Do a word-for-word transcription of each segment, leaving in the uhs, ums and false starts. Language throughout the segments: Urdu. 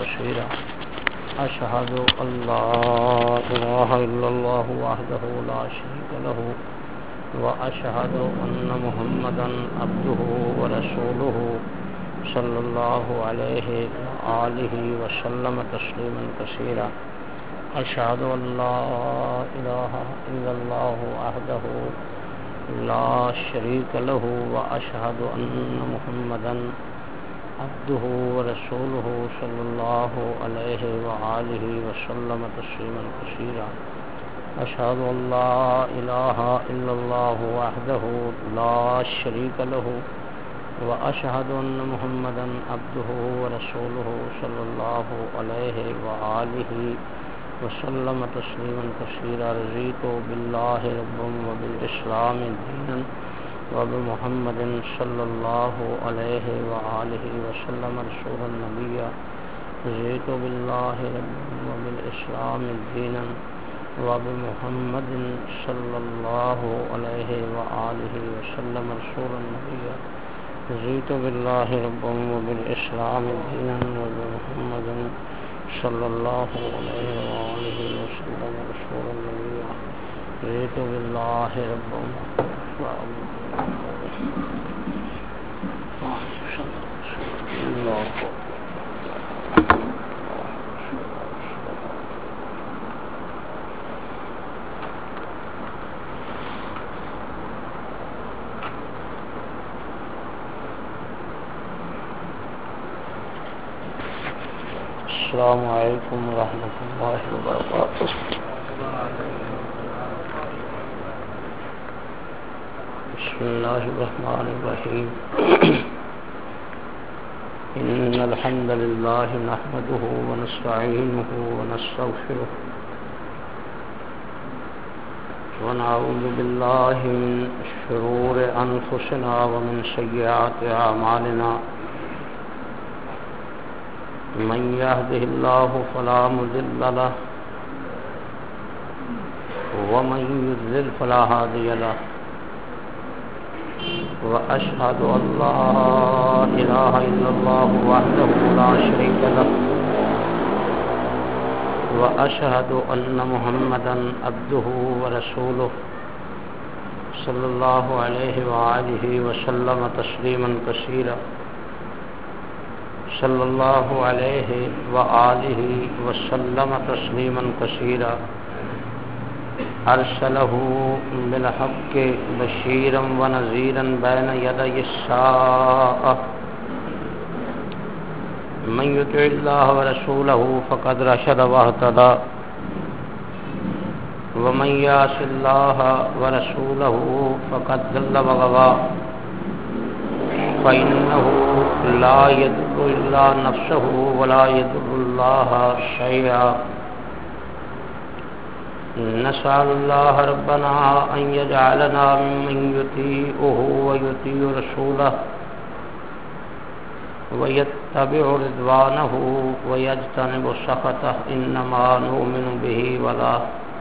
كثيرا أشهد أن لا إله إلا الله وحده لا شريك له وأشهد أن محمدا عبده ورسوله صلى الله عليه وآله وسلم تسليما كثيرا أشهد أن لا إله إلا الله وحده لا شريك له وأشهد أن محمدا عبده ورسوله صلى الله عليه وآله وسلم تسليما كثيرا أشهد أن لا إله إلا الله وحده لا شريك له وأشهد أن محمدا عبده ورسوله صلى الله عليه وآله وسلم تسليما كثيرا رضيت بالله ربا وبالإسلام دينا وبمحمد صلى الله عليه وآله وسلم رسولا نبيا رضيت بالله ربا وبالإسلام دينا وبمحمد صلى الله عليه وآله وسلم رسولا نبيا رضيت بالله ربا وبالإسلام دينا وبمحمد صلى الله عليه وآله وسلم رسولا نبيا رضيت بالله ربا الله. السلام علیکم ورحمۃ اللہ وبرکاتہ. بسم اللہ الرحمن الرحیم. ان الحمد للہ نحمده ونستعینه ونستغفره ونعوذ باللہ من شرور انفسنا ومن سیئات اعمالنا من يهده الله فلا مضل له ومن يضلل فلا هادي له وأشهد أن لا إله إلا الله وحده لا شريك له وأشهد أن محمدا عبده ورسوله صلى الله عليه وآله وسلم تسليما كثيرا صلى الله عليه وآله وسلم تسليما كثيرا أرسله بالحق بشيرا ونذيرا بين يدي الساعة من يطع الله ورسوله فقد رشد واهتدى ومن يعص الله ورسوله فقد ضل وغوى فإنه لا يضر إلا نفسه ولا يضر الله شيئا. نسأل الله ربنا أن يجعلنا ممن يطيعه ويطيع رسوله ويتبع رضوانه ويجتنب سخطه إنما نؤمن به ولا.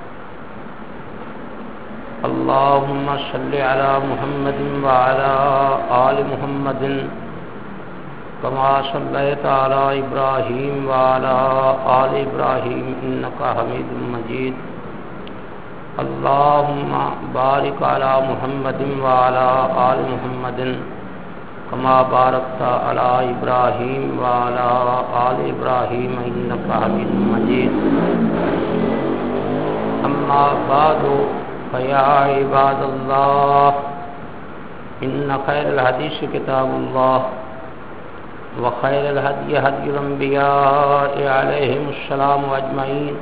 اللهم صل على محمد وعلى آل محمد كما صليت على إبراهيم وعلى آل إبراهيم إنك حميد مجيد. اللهم بارك على محمد وعلى آل محمد كما باركت على إبراهيم وعلى آل إبراهيم إنك حميد مجيد. أما بعد فيا عباد الله إن خير الحديث كتاب الله وخير الهدي هدي الأنبياء عليهم السلام أجمعين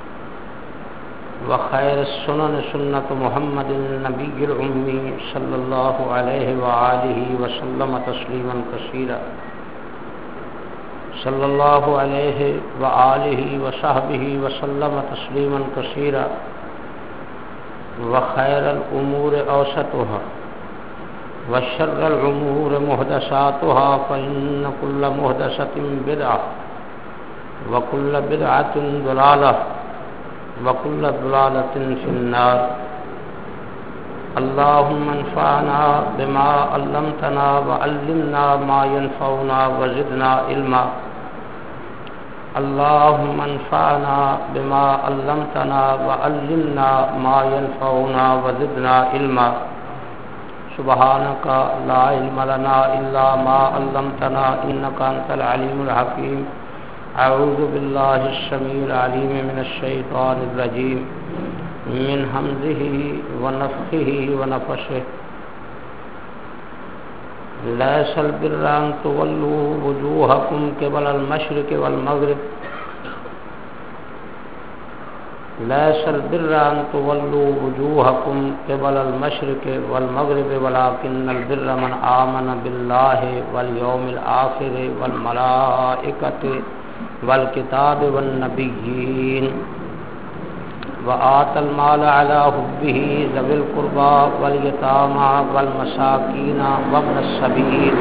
وخير السنن سنة محمد النبي الأمي صلى الله عليه وآله وسلم تسليما كثيرا صلى الله عليه وآله وصحبه وسلم تسليما كثيرا. وخير الأمور أوسطها وشر الأمور محدثاتها فإن كل محدثة بدعة وكل بدعة ضلالة وكل ضلالة في النار. اللهم انفعنا بما علمتنا وعلمنا ما ينفعنا وزدنا علما. اللهم انفعنا بما علمتنا وعلمنا ما ينفعنا وزدنا علما سبحانك لا علم لنا إلا ما علمتنا إنك أنت العليم الحكيم أعوذ بالله السميع العليم من الشيطان الرجيم من همزه ونفخه ونفثه ليس البر أن تولوا وجوهكم قبل المشرق والمغرب ليس البر أن تولوا وجوهكم قبل المشرق والمغرب ولكن البر من آمن بالله واليوم الآخر والملائكة والكتاب والنبيين وآتى المال على حبه ذوي القربى واليتامى والمساكين وابن السبيل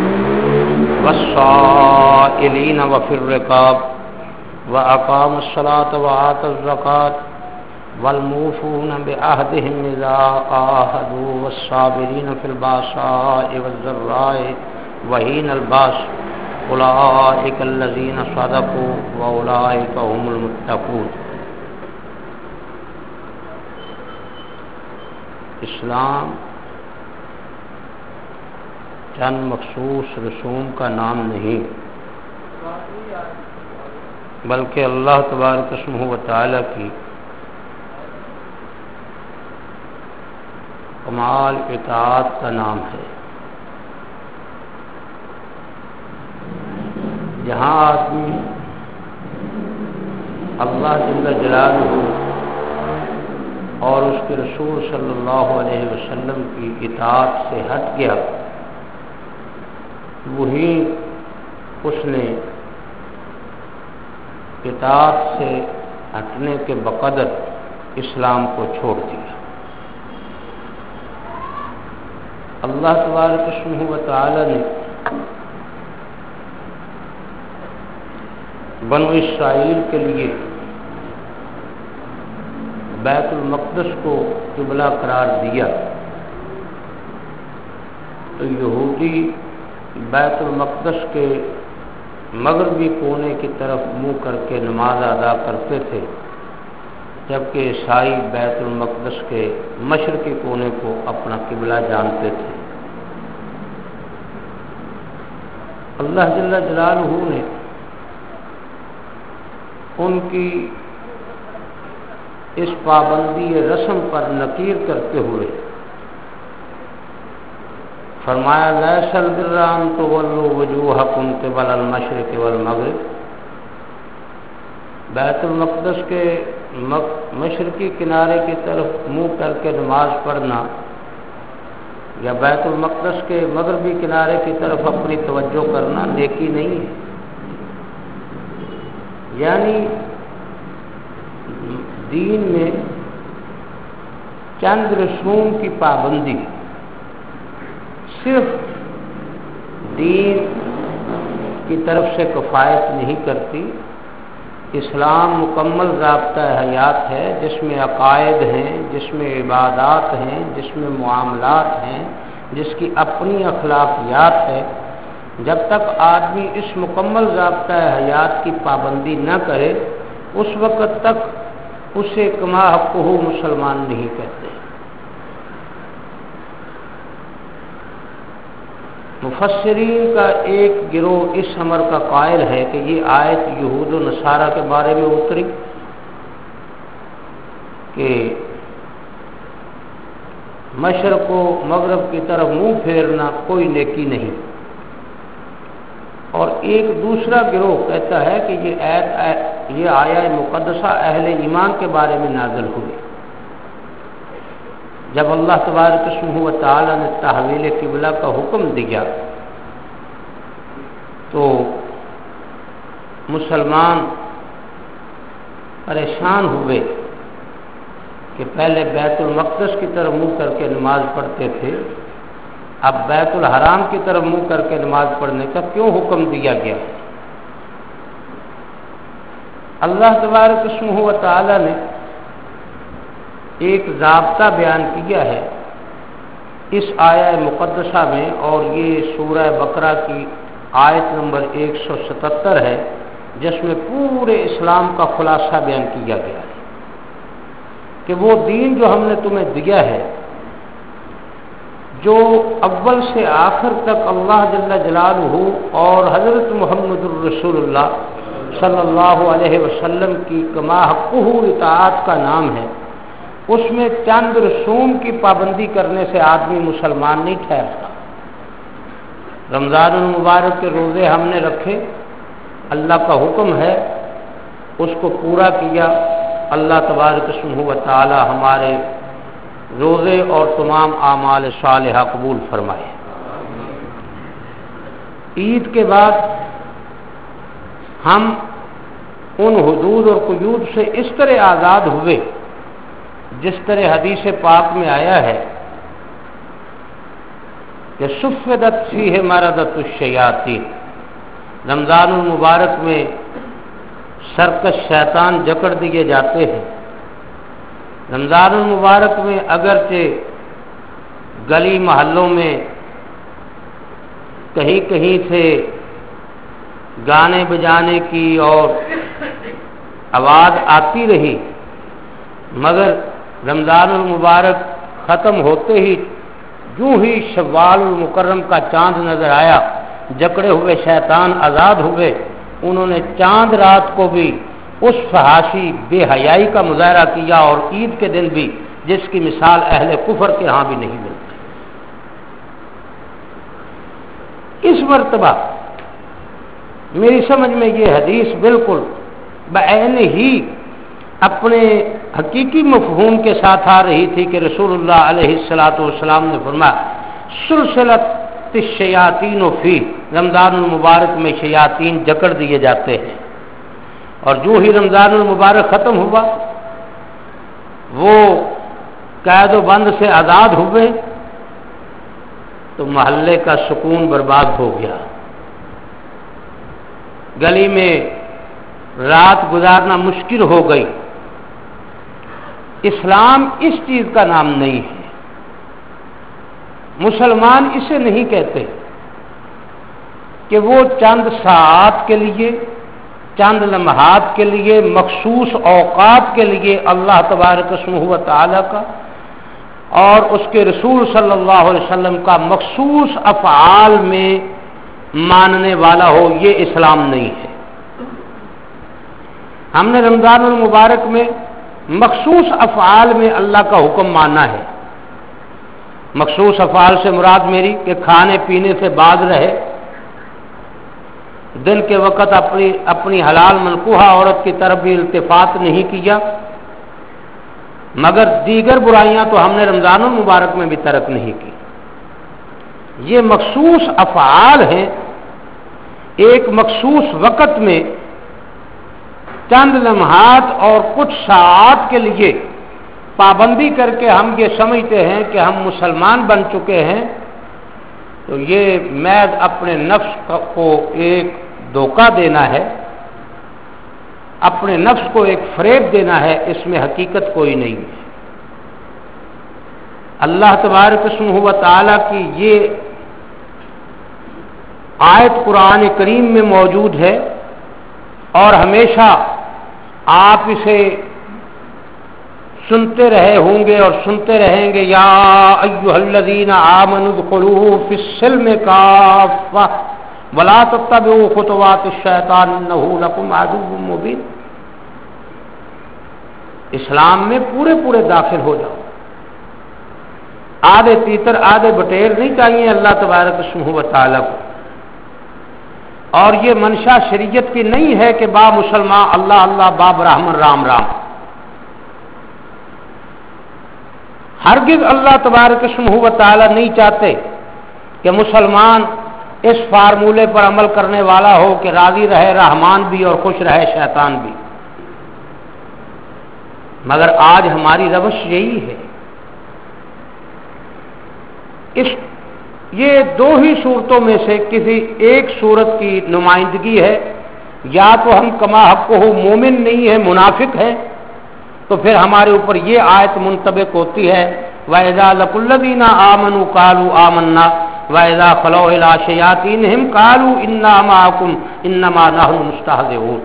والسائلين وفي الرقاب وأقام الصلاة وآتى الزكاة والموفون بعهدهم إذا عاهدوا والصابرين في البأساء والضراء وحين البأس أولئك الذين صدقوا وأولئك هم المتقون. اسلام چند مخصوص رسوم کا نام نہیں بلکہ اللہ تبارک اسمہ و تعالی کی کمال اطاعت کا نام ہے. جہاں آدمی اللہ جل جلالہ اور اس کے رسول صلی اللہ علیہ وسلم کی اطاعت سے ہٹ گیا وہی اس نے اطاعت سے ہٹنے کے بقدر اسلام کو چھوڑ دیا. اللہ تبارک اسمہ و تعالی نے بنو اسرائیل کے لیے بیت المقدس کو قبلہ قرار دیا تو یہودی بیت المقدس کے مغربی کونے کی طرف منہ کر کے نماز ادا کرتے تھے جبکہ عیسائی بیت المقدس کے مشرقی کونے کو اپنا قبلہ جانتے تھے. اللہ جل جلالہ نے ان کی اس پابندی رسم پر نکیر کرتے ہوئے فرمایا لیس البر ان تولوا وجوہکم قبل المشرق والمغرب. بیت المقدس کے مشرقی کنارے کی طرف منہ کر کے نماز پڑھنا یا بیت المقدس کے مغربی کنارے کی طرف اپنی توجہ کرنا نیکی نہیں ہے. یعنی دین میں چند رسوم کی پابندی صرف دین کی طرف سے کفایت نہیں کرتی. اسلام مکمل ضابطہ حیات ہے جس میں عقائد ہیں، جس میں عبادات ہیں، جس میں معاملات ہیں، جس کی اپنی اخلاقیات ہے. جب تک آدمی اس مکمل ضابطہ حیات کی پابندی نہ کرے اس وقت تک اسے کما حقہ مسلمان نہیں کہتے. مفسرین کا ایک گروہ اس امر کا قائل ہے کہ یہ آیت یہود و نصارہ کے بارے میں اتری کہ مشرق و مغرب کی طرف منہ پھیرنا کوئی نیکی نہیں. اور ایک دوسرا گروہ کہتا ہے کہ یہ آیت یہ آیا مقدسہ اہل ایمان کے بارے میں نازل ہوئی جب اللہ تبارک اسمہ و تعالی نے تحویل قبلہ کا حکم دیا تو مسلمان پریشان ہوئے کہ پہلے بیت المقدس کی طرف منہ کر کے نماز پڑھتے تھے، اب بیت الحرام کی طرف منہ کر کے نماز پڑھنے کا کیوں حکم دیا گیا؟ اللہ تبارک اسمہ و تعالی نے ایک ضابطہ بیان کیا ہے اس آیہ مقدسہ میں، اور یہ سورہ بقرہ کی آیت نمبر ایک سو ستتر ہے جس میں پورے اسلام کا خلاصہ بیان کیا گیا ہے کہ وہ دین جو ہم نے تمہیں دیا ہے، جو اول سے آخر تک اللہ جل جلالہ اور حضرت محمد الرسول اللہ صلی اللہ علیہ وسلم کی کما حقہ اطاعت کا نام ہے، اس میں چند رسوم کی پابندی کرنے سے آدمی مسلمان نہیں ٹھہرتا۔ رمضان المبارک کے روزے ہم نے رکھے، اللہ کا حکم ہے، اس کو پورا کیا، اللہ تبارک و تعالی ہمارے روزے اور تمام اعمال صالحہ قبول فرمائے۔ عید کے بعد ہم ان حدود اور قیود سے اس طرح آزاد ہوئے جس طرح حدیث پاک میں آیا ہے کہ صفدت فیہ مردۃ الشیاطین، رمضان المبارک میں سرکش شیطان جکڑ دیے جاتے ہیں۔ رمضان المبارک میں اگرچہ گلی محلوں میں کہیں کہیں سے گانے بجانے کی اور آواز آتی رہی، مگر رمضان المبارک ختم ہوتے ہی جو ہی شوال المکرم کا چاند نظر آیا، جکڑے ہوئے شیطان آزاد ہوئے۔ انہوں نے چاند رات کو بھی اس فحاشی بے حیائی کا مظاہرہ کیا، اور عید کے دن بھی، جس کی مثال اہل کفر کے ہاں بھی نہیں ملتی۔ اس مرتبہ میری سمجھ میں یہ حدیث بالکل بعین ہی اپنے حقیقی مفہوم کے ساتھ آ رہی تھی کہ رسول اللہ علیہ الصلوۃ والسلام نے فرمایا سلسلۃ الشیاطین فی، رمضان المبارک میں شیاطین جکڑ دیے جاتے ہیں، اور جو ہی رمضان المبارک ختم ہوا وہ قید و بند سے آزاد ہوئے تو محلے کا سکون برباد ہو گیا، گلی میں رات گزارنا مشکل ہو گئی۔ اسلام اس چیز کا نام نہیں ہے، مسلمان اسے نہیں کہتے کہ وہ چند ساعات کے لیے، چند لمحات کے لیے، مخصوص اوقات کے لیے اللہ تبارک و تعالی کا اور اس کے رسول صلی اللہ علیہ وسلم کا مخصوص افعال میں ماننے والا ہو، یہ اسلام نہیں ہے۔ ہم نے رمضان المبارک میں مخصوص افعال میں اللہ کا حکم مانا ہے۔ مخصوص افعال سے مراد میری کہ کھانے پینے سے باز رہے، دن کے وقت اپنی اپنی حلال منقوحہ عورت کی طرف بھی التفات نہیں کیا، مگر دیگر برائیاں تو ہم نے رمضان المبارک میں بھی ترک نہیں کی۔ یہ مخصوص افعال ہیں، ایک مخصوص وقت میں چند لمحات اور کچھ ساعات کے لیے پابندی کر کے ہم یہ سمجھتے ہیں کہ ہم مسلمان بن چکے ہیں، تو یہ محض اپنے نفس کو ایک دھوکہ دینا ہے، اپنے نفس کو ایک فریب دینا ہے، اس میں حقیقت کوئی نہیں ہے۔ اللہ تبارک و تعالی کی یہ آیت قرآن کریم میں موجود ہے، اور ہمیشہ آپ اسے سنتے رہے ہوں گے اور سنتے رہیں گے، یا ایھا الذین آمنوا ادخلوا فی السلم کافۃ ولا تتبعوا خطوات الشیطان انہ لکم عدو مبین۔ اسلام میں پورے پورے داخل ہو جاؤ، آدھے تیتر آدھے بٹیر نہیں چاہیے اللہ تبارک و تعالی کو، اور یہ منشا شریعت کی نہیں ہے کہ با مسلمان اللہ اللہ با برہمن رام رام۔ ہرگز اللہ تبارک و تعالی نہیں چاہتے کہ مسلمان اس فارمولے پر عمل کرنے والا ہو کہ راضی رہے رحمان بھی اور خوش رہے شیطان بھی، مگر آج ہماری روش یہی ہے۔ اس یہ دو ہی صورتوں میں سے کسی ایک صورت کی نمائندگی ہے، یا تو ہم کما حق ہو مومن نہیں ہے، منافق ہے، تو پھر ہمارے اوپر یہ آیت منطبق ہوتی ہے وَإِذَا لَقُوا الَّذِينَ آمَنُوا قَالُوا آمَنَّا، وَإِذَا خَلَوْا إِلَىٰ شَيَاطِينِهِمْ قَالُوا إِنَّا مَعَكُمْ إِنَّمَا نَحْنُ مُسْتَهْزِئُونَ.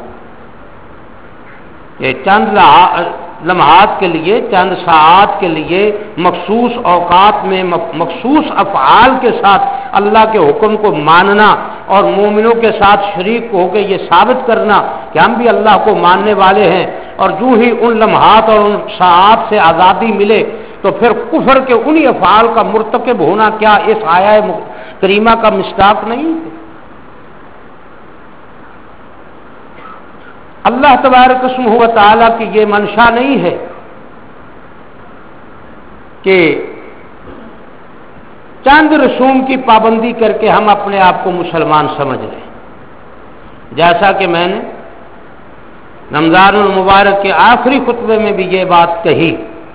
یہ چند لمحات کے لیے، چند ساعات کے لیے، مخصوص اوقات میں مخصوص افعال کے ساتھ اللہ کے حکم کو ماننا اور مومنوں کے ساتھ شریک ہو کے یہ ثابت کرنا کہ ہم بھی اللہ کو ماننے والے ہیں، اور جو ہی ان لمحات اور ان ساعات سے آزادی ملے تو پھر کفر کے انہی افعال کا مرتکب ہونا کیا اس آیہ کریمہ کا مصداق نہیں ہے؟ اللہ تبارک و تعالیٰ کی یہ منشا نہیں ہے کہ چند رسوم کی پابندی کر کے ہم اپنے آپ کو مسلمان سمجھ لیں. جیسا کہ میں نے رمضان المبارک کے آخری خطبے میں بھی یہ بات کہی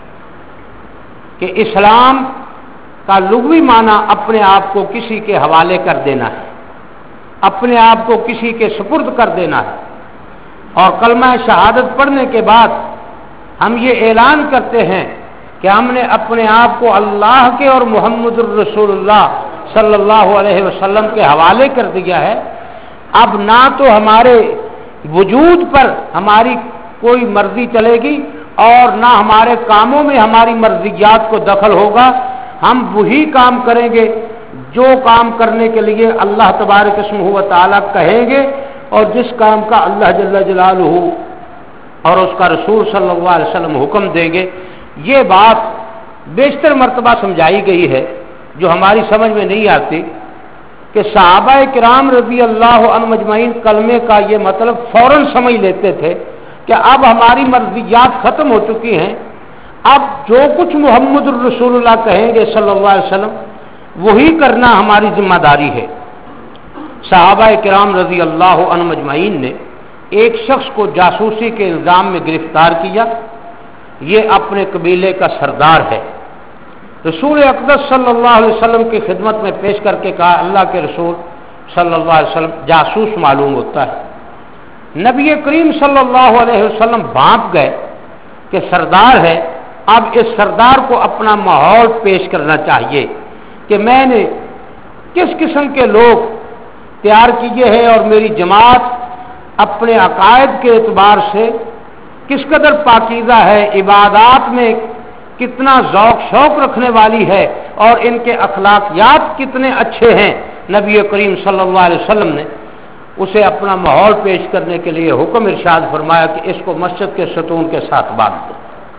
کہ اسلام کا لغوی معنی اپنے آپ کو کسی کے حوالے کر دینا ہے، اپنے آپ کو کسی کے سپرد کر دینا ہے، اور کلمہ شہادت پڑھنے کے بعد ہم یہ اعلان کرتے ہیں کہ ہم نے اپنے آپ کو اللہ کے اور محمد الرسول اللہ صلی اللہ علیہ وسلم کے حوالے کر دیا ہے. اب نہ تو ہمارے وجود پر ہماری کوئی مرضی چلے گی اور نہ ہمارے کاموں میں ہماری مرضیات کو دخل ہوگا. ہم وہی کام کریں گے جو کام کرنے کے لیے اللہ تبارک و تعالیٰ کہیں گے اور جس کام کا اللہ جل جلالہ اور اس کا رسول صلی اللہ علیہ وسلم حکم دیں گے. یہ بات بیشتر مرتبہ سمجھائی گئی ہے جو ہماری سمجھ میں نہیں آتی کہ صحابہ کرام رضی اللہ عنہم اجمعین کلمے کا یہ مطلب فوراً سمجھ لیتے تھے کہ اب ہماری مرضیات ختم ہو چکی ہیں، اب جو کچھ محمد الرسول اللہ کہیں گے صلی اللہ علیہ وسلم وہی کرنا ہماری ذمہ داری ہے. صحابہ کرام رضی اللہ عنہم اجمعین نے ایک شخص کو جاسوسی کے الزام میں گرفتار کیا. یہ اپنے قبیلے کا سردار ہے. رسول اقدس صلی اللہ علیہ وسلم کی خدمت میں پیش کر کے کہا اللہ کے رسول صلی اللہ علیہ وسلم جاسوس معلوم ہوتا ہے. نبی کریم صلی اللہ علیہ وسلم بھانپ گئے کہ سردار ہے، اب اس سردار کو اپنا ماحول پیش کرنا چاہیے کہ میں نے کس قسم کے لوگ تیار کیے ہیں اور میری جماعت اپنے عقائد کے اعتبار سے کس قدر پاکیزہ ہے، عبادات میں کتنا ذوق شوق رکھنے والی ہے اور ان کے اخلاقیات کتنے اچھے ہیں. نبی کریم صلی اللہ علیہ وسلم نے اسے اپنا ماحول پیش کرنے کے لیے حکم ارشاد فرمایا کہ اس کو مسجد کے ستون کے ساتھ باندھ دو.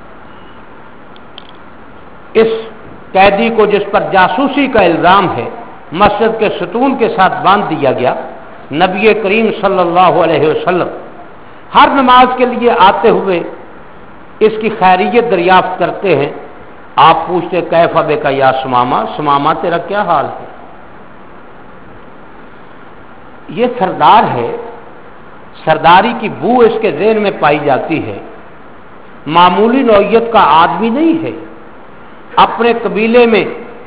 اس قیدی کو جس پر جاسوسی کا الزام ہے مسجد کے ستون کے ساتھ باندھ دیا گیا. نبی کریم صلی اللہ علیہ وسلم ہر نماز کے لیے آتے ہوئے اس کی خیریت دریافت کرتے ہیں. آپ پوچھتے کیف بک یا سمامہ، سمامہ تیرا کیا حال ہے؟ یہ سردار ہے، سرداری کی بو اس کے ذہن میں پائی جاتی ہے. معمولی نوعیت کا آدمی نہیں ہے. اپنے قبیلے میں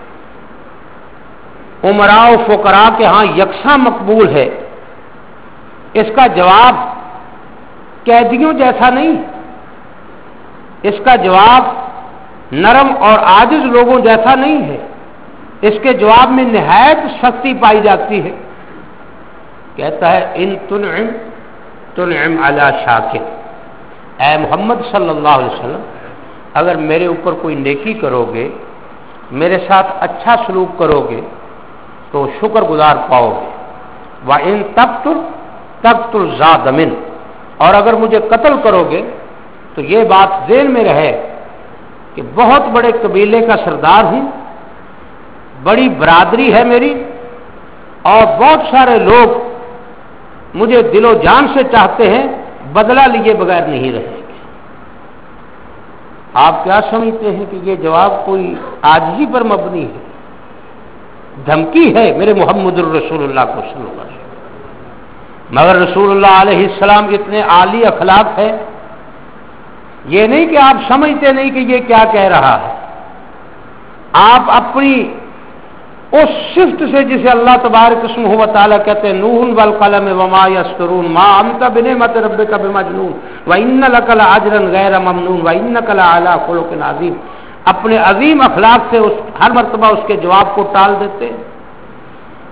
امراء و فقراء کے ہاں یکساں مقبول ہے. اس کا جواب قیدیوں جیسا نہیں، اس کا جواب نرم اور عاجز لوگوں جیسا نہیں ہے. اس کے جواب میں نہایت سختی پائی جاتی ہے. کہتا ہے ان تنعم تنعم علی شاکر، اے محمد صلی اللہ علیہ وسلم اگر میرے اوپر کوئی نیکی کرو گے، میرے ساتھ اچھا سلوک کرو گے تو شکر گزار پاؤ گے. وَإِن تَقْتُلْ تَقْتُلْ ذَا دَمٍ، اور اگر مجھے قتل کرو گے تو یہ بات ذہن میں رہے کہ بہت بڑے قبیلے کا سردار ہوں، بڑی برادری ہے میری، اور بہت سارے لوگ مجھے دل و جان سے چاہتے ہیں، بدلہ لیے بغیر نہیں رہیں گے. آپ کیا سمجھتے ہیں کہ یہ جواب کوئی عاجزی پر مبنی ہے؟ دھمکی ہے میرے محمد الرسول اللہ کو صلی اللہ علیہ وسلم. مگر رسول اللہ علیہ السلام اتنے عالی اخلاق ہے، یہ نہیں کہ آپ سمجھتے نہیں کہ یہ کیا کہہ رہا ہے. آپ اپنی اس صفت سے جسے اللہ تبارک اسمہ و تعالیٰ کہتے ہیں نون والقلم وما یسطرون ما انت بنعمت ربک بمجنون وان لک لاجرا غیر ممنون وانک لعلی خلق عظیم، اپنے عظیم اخلاق سے اس ہر مرتبہ اس کے جواب کو ٹال دیتے.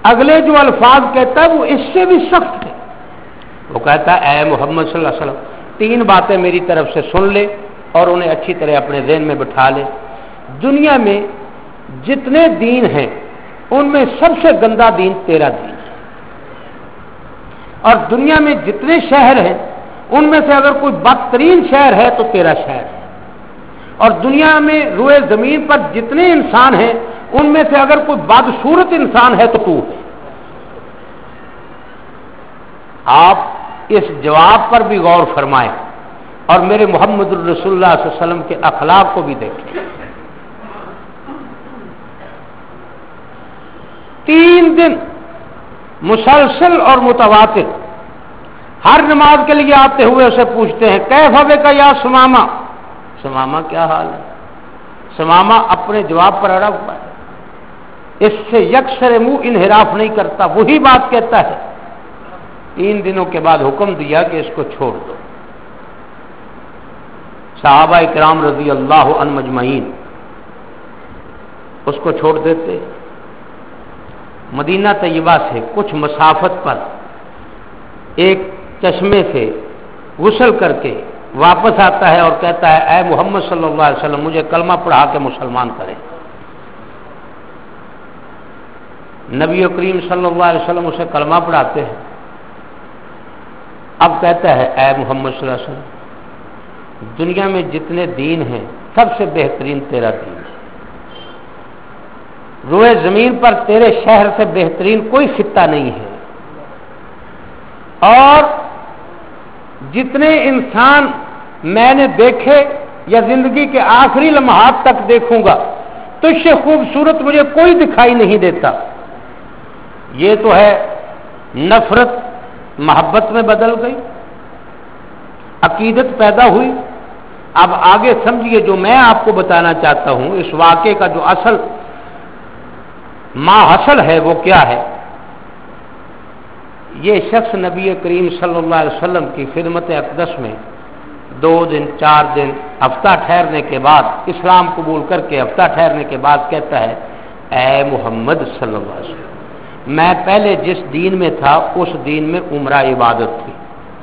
اگلے جو الفاظ کہتا ہے وہ اس سے بھی سخت ہے. وہ کہتا ہے اے محمد صلی اللہ علیہ وسلم تین باتیں میری طرف سے سن لے اور انہیں اچھی طرح اپنے ذہن میں بٹھا لے. دنیا میں جتنے دین ہیں ان میں سب سے گندا دین تیرا دین ہے، اور دنیا میں جتنے شہر ہیں ان میں سے اگر کوئی بدترین شہر ہے تو تیرا شہر ہے، اور دنیا میں روئے زمین پر جتنے انسان ہیں ان میں سے اگر کوئی بدصورت انسان ہے تو تو ہے. آپ اس جواب پر بھی غور فرمائیں اور میرے محمد الرسول اللہ صلی اللہ علیہ وسلم کے اخلاق کو بھی دیکھیں. تین دن مسلسل اور متواتر ہر نماز کے لیے آتے ہوئے اسے پوچھتے ہیں کیف بک یا سمامہ، سمامہ کیا حال ہے؟ سمامہ اپنے جواب پر اڑا ہوا ہے، اس سے یکسر منہ انحراف نہیں کرتا، وہی بات کہتا ہے. تین دنوں کے بعد حکم دیا کہ اس کو چھوڑ دو. صحابہ کرام رضی اللہ عنہ مجمعین اس کو چھوڑ دیتے. مدینہ طیبہ سے کچھ مسافت پر ایک چشمے سے غسل کر کے واپس آتا ہے اور کہتا ہے اے محمد صلی اللہ علیہ وسلم مجھے کلمہ پڑھا کے مسلمان کریں. نبی کریم صلی اللہ علیہ وسلم اسے کلمہ پڑھاتے ہیں. اب کہتا ہے اے محمد صلی اللہ علیہ وسلم دنیا میں جتنے دین ہیں سب سے بہترین تیرا دین ہے، روئے زمین پر تیرے شہر سے بہترین کوئی خطہ نہیں ہے، اور جتنے انسان میں نے دیکھے یا زندگی کے آخری لمحات تک دیکھوں گا تجھ سے خوبصورت مجھے کوئی دکھائی نہیں دیتا. یہ تو ہے نفرت محبت میں بدل گئی، عقیدت پیدا ہوئی. اب آگے سمجھیے جو میں آپ کو بتانا چاہتا ہوں اس واقعے کا جو اصل ما حصل ہے وہ کیا ہے. یہ شخص نبی کریم صلی اللہ علیہ وسلم کی خدمت اقدس میں دو دن چار دن ہفتہ ٹھہرنے کے بعد اسلام قبول کر کے ہفتہ ٹھہرنے کے بعد کہتا ہے اے محمد صلی اللہ علیہ وسلم میں پہلے جس دین میں تھا اس دین میں عمرہ عبادت تھی،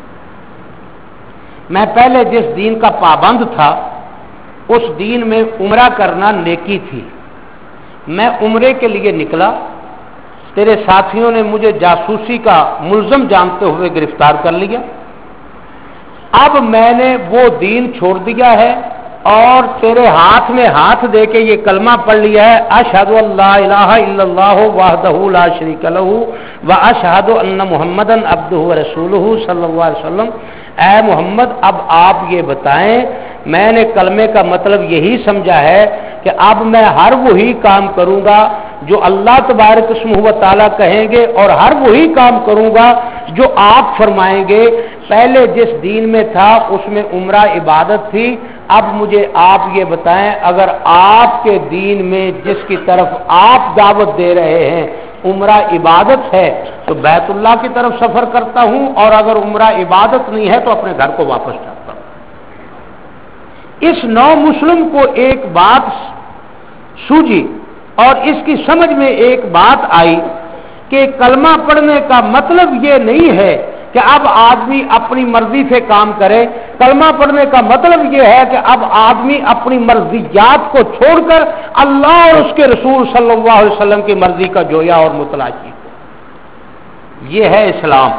میں پہلے جس دین کا پابند تھا اس دین میں عمرہ کرنا نیکی تھی. میں عمرے کے لیے نکلا، تیرے ساتھیوں نے مجھے جاسوسی کا ملزم جانتے ہوئے گرفتار کر لیا. اب میں نے وہ دین چھوڑ دیا ہے اور تیرے ہاتھ میں ہاتھ دے کے یہ کلمہ پڑھ لیا ہے اشہد ان لا الہ الا اللہ وحدہ لا شریک لہ واشہد ان محمدا عبدہ ورسولہ صلی اللہ علیہ وسلم. اے محمد اب آپ یہ بتائیں میں نے کلمے کا مطلب یہی سمجھا ہے کہ اب میں ہر وہی کام کروں گا جو اللہ تبارک اسمہ و تعالیٰ کہیں گے اور ہر وہی کام کروں گا جو آپ فرمائیں گے. پہلے جس دین میں تھا اس میں عمرہ عبادت تھی، اب مجھے آپ یہ بتائیں اگر آپ کے دین میں جس کی طرف آپ دعوت دے رہے ہیں عمرہ عبادت ہے تو بیت اللہ کی طرف سفر کرتا ہوں، اور اگر عمرہ عبادت نہیں ہے تو اپنے گھر کو واپس جاتا ہوں. اس نو مسلم کو ایک بات سوجی اور اس کی سمجھ میں ایک بات آئی کہ کلمہ پڑھنے کا مطلب یہ نہیں ہے کہ اب آدمی اپنی مرضی سے کام کرے. کلمہ پڑھنے کا مطلب یہ ہے کہ اب آدمی اپنی مرضیات کو چھوڑ کر اللہ اور اس کے رسول صلی اللہ علیہ وسلم کی مرضی کا جویا اور متلاشی ہو. یہ ہے اسلام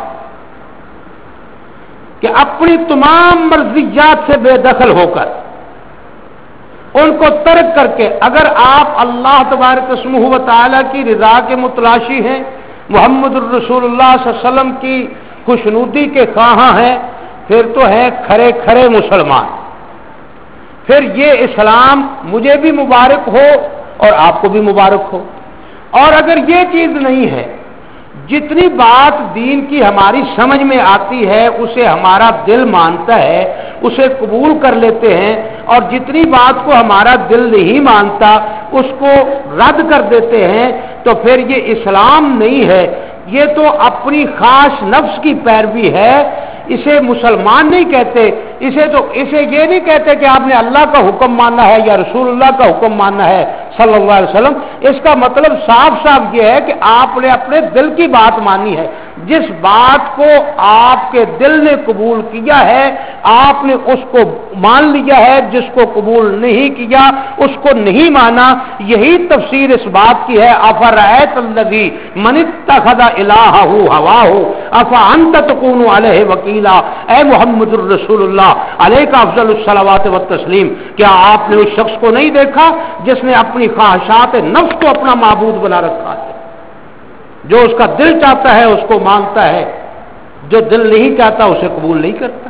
کہ اپنی تمام مرضیات سے بے دخل ہو کر ان کو ترک کر کے اگر آپ اللہ تبارک اسمہ و تعالیٰ کی رضا کے متلاشی ہیں، محمد الرسول اللہ صلی اللہ علیہ وسلم کی خوشنودی کے خواہاں ہیں، پھر تو ہیں کھرے کھرے مسلمان. پھر یہ اسلام مجھے بھی مبارک ہو اور آپ کو بھی مبارک ہو. اور اگر یہ چیز نہیں ہے، جتنی بات دین کی ہماری سمجھ میں آتی ہے اسے ہمارا دل مانتا ہے، اسے قبول کر لیتے ہیں، اور جتنی بات کو ہمارا دل نہیں مانتا اس کو رد کر دیتے ہیں، تو پھر یہ اسلام نہیں ہے، یہ تو اپنی خاص نفس کی پیروی ہے. اسے مسلمان نہیں کہتے. اسے تو اسے یہ نہیں کہتے کہ آپ نے اللہ کا حکم ماننا ہے یا رسول اللہ کا حکم ماننا ہے، صلی اللہ علیہ وسلم، اس کا مطلب صاف صاف یہ ہے کہ آپ نے اپنے دل کی بات مانی ہے. جس بات کو آپ کے دل نے قبول کیا ہے آپ نے اس کو مان لیا ہے، جس کو قبول نہیں کیا اس کو نہیں مانا. یہی تفسیر اس بات کی ہے افرأیت الذی من اتخذ الہہ ہواہ افانت تکون علیہ وکیلا. اے محمد الرسول اللہ علیہ افضل الصلوات والتسلیم، کیا آپ نے اس شخص کو نہیں دیکھا جس نے اپنی خواہشات نفس کو اپنا معبود بنا رکھا ہے؟ جو اس کا دل چاہتا ہے اس کو مانتا ہے، جو دل نہیں چاہتا اسے قبول نہیں کرتا.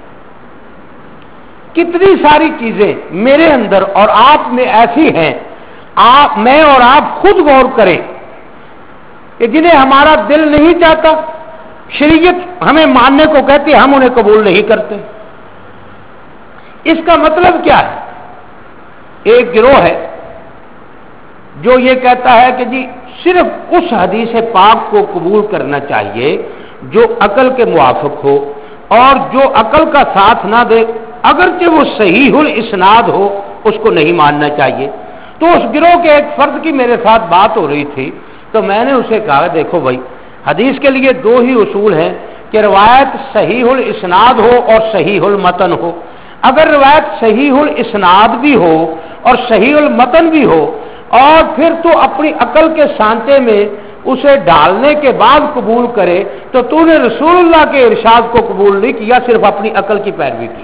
کتنی ساری چیزیں میرے اندر اور آپ میں ایسی ہیں، آپ میں اور آپ خود غور کریں کہ جنہیں ہمارا دل نہیں چاہتا، شریعت ہمیں ماننے کو کہتی ہم انہیں قبول نہیں کرتے. اس کا مطلب کیا ہے؟ ایک گروہ ہے جو یہ کہتا ہے کہ جی صرف اس حدیث پاک کو قبول کرنا چاہیے جو عقل کے موافق ہو اور جو عقل کا ساتھ نہ دے اگرچہ وہ صحیح الاسناد ہو اس کو نہیں ماننا چاہیے. تو اس گروہ کے ایک فرد کی میرے ساتھ بات ہو رہی تھی تو میں نے اسے کہا دیکھو بھائی حدیث کے لیے دو ہی اصول ہیں کہ روایت صحیح الاسناد ہو اور صحیح المتن ہو. اگر روایت صحیح الاسناد بھی ہو اور صحیح المتن بھی ہو اور پھر تو اپنی عقل کے سانچے میں اسے ڈالنے کے بعد قبول کرے تو تو نے رسول اللہ کے ارشاد کو قبول نہیں کیا، صرف اپنی عقل کی پیروی کی.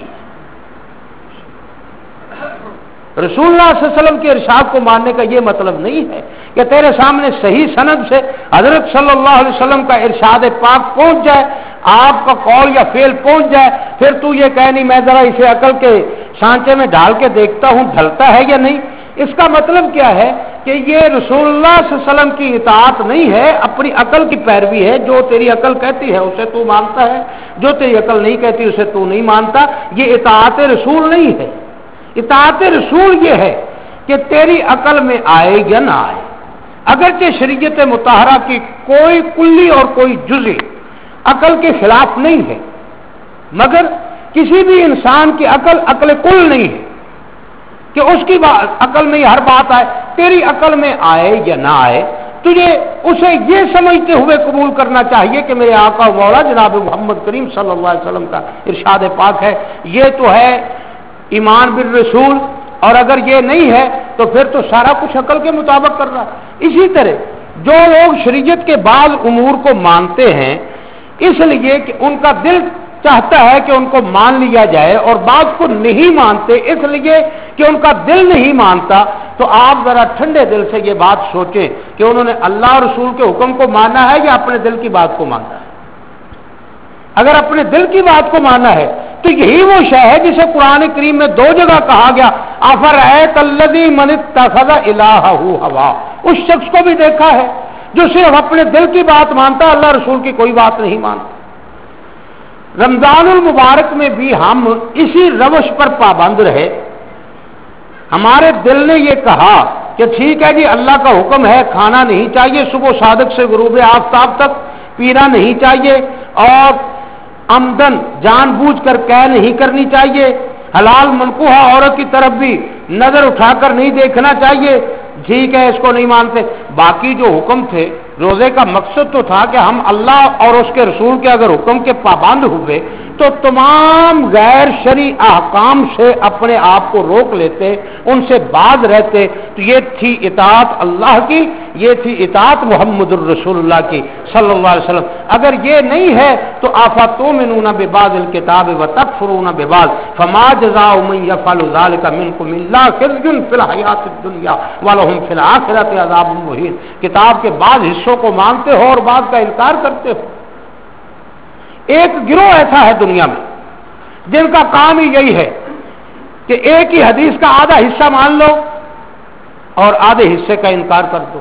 رسول اللہ صلی اللہ علیہ وسلم کے ارشاد کو ماننے کا یہ مطلب نہیں ہے کہ تیرے سامنے صحیح سند سے حضرت صلی اللہ علیہ وسلم کا ارشاد پاک پہنچ جائے، آپ کا قول یا فعل پہنچ جائے، پھر تو یہ کہہ نہیں میں ذرا اسے عقل کے سانچے میں ڈال کے دیکھتا ہوں ڈھلتا ہے یا نہیں. اس کا مطلب کیا ہے کہ یہ رسول اللہ صلی اللہ علیہ وسلم کی اطاعت نہیں ہے، اپنی عقل کی پیروی ہے. جو تیری عقل کہتی ہے اسے تو مانتا ہے، جو تیری عقل نہیں کہتی اسے تو نہیں مانتا. یہ اطاعت رسول نہیں ہے. اطاعت رسول یہ ہے کہ تیری عقل میں آئے یا نہ آئے، اگرچہ شریعت مطہرہ کی کوئی کلی اور کوئی جزء عقل کے خلاف نہیں ہے، مگر کسی بھی انسان کی عقل عقل کل نہیں ہے کہ اس کی عقل میں ہر بات آئے. تیری عقل میں آئے یا نہ آئے تجھے اسے یہ سمجھتے ہوئے قبول کرنا چاہیے کہ میرے آقا مولا جناب محمد کریم صلی اللہ علیہ وسلم کا ارشاد پاک ہے. یہ تو ہے ایمان بالرسول، اور اگر یہ نہیں ہے تو پھر تو سارا کچھ عقل کے مطابق کر رہا ہے. اسی طرح جو لوگ شریعت کے بعض امور کو مانتے ہیں اس لیے کہ ان کا دل چاہتا ہے کہ ان کو مان لیا جائے اور بعض کو نہیں مانتے اس لیے کہ ان کا دل نہیں مانتا، تو آپ ذرا ٹھنڈے دل سے یہ بات سوچیں کہ انہوں نے اللہ اور رسول کے حکم کو مانا ہے یا اپنے دل کی بات کو مانا ہے. اگر اپنے دل کی بات کو مانا ہے تو یہی وہ شے ہے جسے قرآن کریم میں دو جگہ کہا گیا افرأیت الذی من اتخذ الہہ ہوا. اس شخص کو بھی دیکھا ہے جو صرف اپنے دل کی بات مانتا، اللہ رسول کی کوئی بات نہیں مانتا. رمضان المبارک میں بھی ہم اسی روش پر پابند رہے. ہمارے دل نے یہ کہا کہ ٹھیک ہے جی اللہ کا حکم ہے کھانا نہیں چاہیے، صبح صادق سے غروب آفتاب تک پینا نہیں چاہیے، اور آمدن جان بوجھ کر قے نہیں کرنی چاہیے، حلال منقوہ عورت کی طرف بھی نظر اٹھا کر نہیں دیکھنا چاہیے. ٹھیک ہے اس کو نہیں مانتے. باقی جو حکم تھے روزے کا مقصد تو تھا کہ ہم اللہ اور اس کے رسول کے اگر حکم کے پابند ہوئے تو تمام غیر شرعی احکام سے اپنے آپ کو روک لیتے، ان سے باز رہتے. تو یہ تھی اطاعت اللہ کی، یہ تھی اطاعت محمد الرسول اللہ کی صلی اللہ علیہ وسلم. اگر یہ نہیں ہے تو افتؤمنون ببعض الکتاب وتکفرون ببعض فما جزاء من يفعل ذلك منكم الا خزي في الحیاۃ الدنیا ولهم في الآخرۃ عذاب مہین. کتاب کے بعض حصوں کو مانتے ہو اور بعض کا انکار کرتے ہو. ایک گروہ ایسا ہے دنیا میں جن کا کام ہی یہی ہے کہ ایک ہی حدیث کا آدھا حصہ مان لو اور آدھے حصے کا انکار کر دو.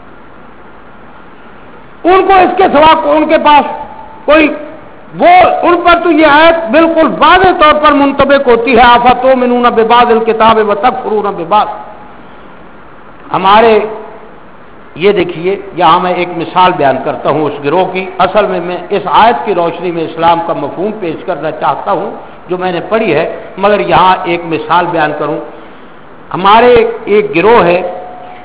ان کو اس کے سوا ان کے پاس کوئی وہ ان پر تو یہ آیت بالکل واضح طور پر منطبق ہوتی ہے افتؤمنون ببعض الکتاب وتکفرون ببعض. ہمارے یہ دیکھیے یہاں میں ایک مثال بیان کرتا ہوں اس گروہ کی. اصل میں میں اس آیت کی روشنی میں اسلام کا مفہوم پیش کرنا چاہتا ہوں جو میں نے پڑھی ہے، مگر یہاں ایک مثال بیان کروں. ہمارے ایک گروہ ہے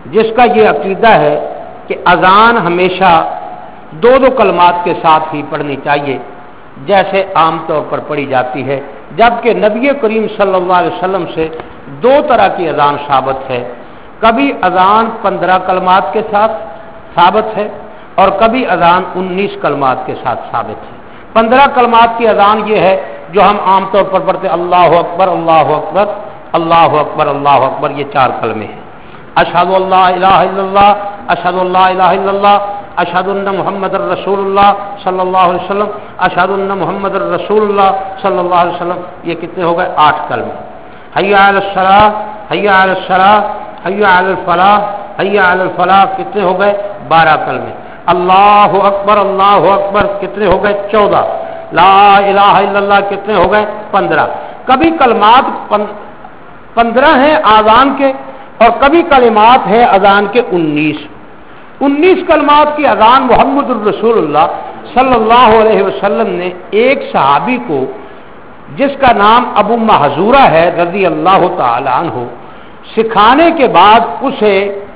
جس کا یہ عقیدہ ہے کہ اذان ہمیشہ دو دو کلمات کے ساتھ ہی پڑھنی چاہیے جیسے عام طور پر پڑھی جاتی ہے، جبکہ نبی کریم صلی اللہ علیہ وسلم سے دو طرح کی اذان ثابت ہے، کبھی اذان پندرہ کلمات کے ساتھ ثابت ہے اور کبھی اذان انیس کلمات کے ساتھ ثابت ہے۔ پندرہ کلمات کی اذان یہ ہے جو ہم عام طور پر پڑھتے اللہ اکبر اللہ اکبر اللہ اکبر اللہ اکبر، یہ چار کلمے ہیں۔ اشہد ان لا الہ الا اللہ، اشہد ان لا الہ الا اللہ، اشہد ان محمد الرسول اللہ صلی اللہ علیہ وسلم، اشہد ان محمد الرسول اللہ صلی اللہ علیہ وسلم، یہ کتنے ہو گئے؟ آٹھ کلمے۔ حی علی الصلاۃ، حی علی الصلاۃ، حی علی الفلاح، حی علی الفلاح، کتنے ہو گئے؟ بارہ کلمے۔ اللہ اکبر اللہ اکبر کتنے ہو گئے؟ چودہ۔ لا الہ الا اللہ کتنے ہو گئے؟ پندرہ۔ کبھی کلمات پندرہ ہیں اذان کے اور کبھی کلمات ہیں اذان کے انیس۔ انیس کلمات کی اذان محمد الرسول اللہ صلی اللہ علیہ وسلم نے ایک صحابی کو جس کا نام ابو محذورہ ہے رضی اللہ تعالی عنہ سکھانے کے بعد اسے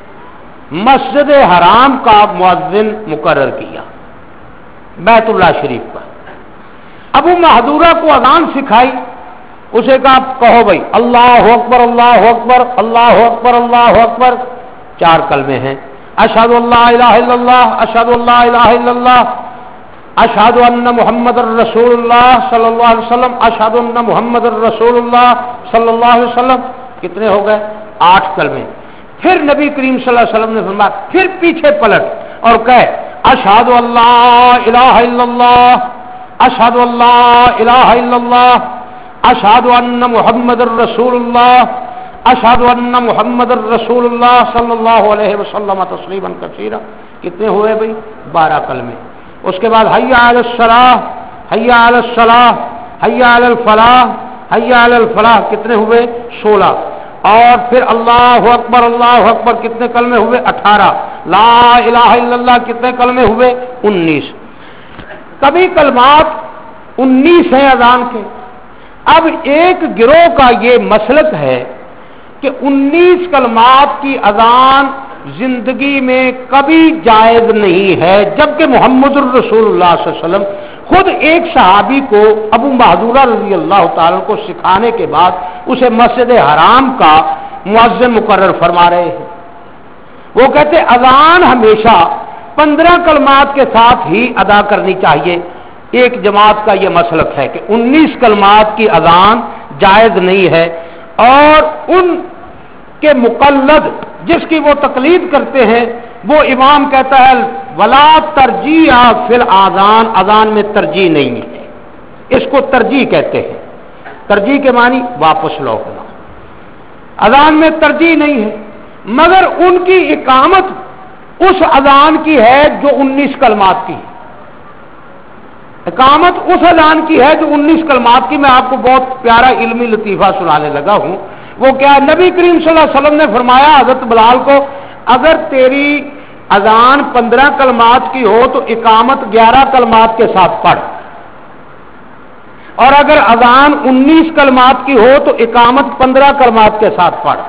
مسجد حرام کا مؤذن مقرر کیا بیت اللہ شریف پر۔ ابو محذورہ کو اذان سکھائی، اسے کہا کہو بھائی اللہ اکبر اللہ اکبر اللہ اکبر اللہ اکبر، چار کلمے ہیں۔ اشہد ان لا الہ الا اللہ، اشہد ان لا الہ الا اللہ، اشہد ان محمد الرسول اللہ صلی اللہ علیہ وسلم، اشہد ان محمد الرسول اللہ صلی اللہ علیہ وسلم، کتنے ہو گئے؟ آٹھ کلمے۔ پھر نبی کریم صلی اللہ علیہ وسلم نے فرمایا پھر پیچھے پلٹ اور کہے اشہد ان لا الہ الا اللہ، اشہد ان لا الہ الا اللہ، اشہد ان محمد الرسول اللہ، اشہد ان محمد الرسول اللہ صلی اللہ علیہ وسلم تسلیما کثیرا، کتنے ہوئے بھائی؟ بارہ کلمے۔ اس کے بعد حی علی الصلاۃ، حی علی الصلاۃ، حی علی الفلاح، حی علی الفلاح، کتنے ہوئے؟ سولہ۔ اور پھر اللہ اکبر اللہ اکبر کتنے کلمے ہوئے؟ اٹھارہ۔ لا الہ الا اللہ کتنے کلمے ہوئے؟ انیس۔ کبھی کلمات انیس ہیں اذان کے۔ اب ایک گروہ کا یہ مسلک ہے کہ انیس کلمات کی اذان زندگی میں کبھی جائز نہیں ہے، جبکہ محمد الرسول اللہ صلی اللہ علیہ وسلم خود ایک صحابی کو ابو محذورہ رضی اللہ تعالیٰ کو سکھانے کے بعد اسے مسجد حرام کا مؤذن مقرر فرما رہے ہیں۔ وہ کہتے اذان ہمیشہ پندرہ کلمات کے ساتھ ہی ادا کرنی چاہیے۔ ایک جماعت کا یہ مسلک ہے کہ انیس کلمات کی اذان جائز نہیں ہے، اور ان کے مقلد جس کی وہ تقلید کرتے ہیں وہ امام کہتا ہے ولا ترجیح فی الاذان، اذان میں ترجیح نہیں ہے، اس کو ترجیح کہتے ہیں۔ ترجیح کے معنی واپس لوٹنا، اذان میں ترجیح نہیں ہے، مگر ان کی اقامت اس اذان کی ہے جو انیس کلمات کی ہے۔ اقامت اس اذان کی ہے جو انیس کلمات کی۔ میں آپ کو بہت پیارا علمی لطیفہ سنانے لگا ہوں۔ وہ کیا؟ نبی کریم صلی اللہ علیہ وسلم نے فرمایا حضرت بلال کو اگر تیری اذان پندرہ کلمات کی ہو تو اقامت گیارہ کلمات کے ساتھ پڑھ، اور اگر اذان انیس کلمات کی ہو تو اقامت پندرہ کلمات کے ساتھ پڑھ۔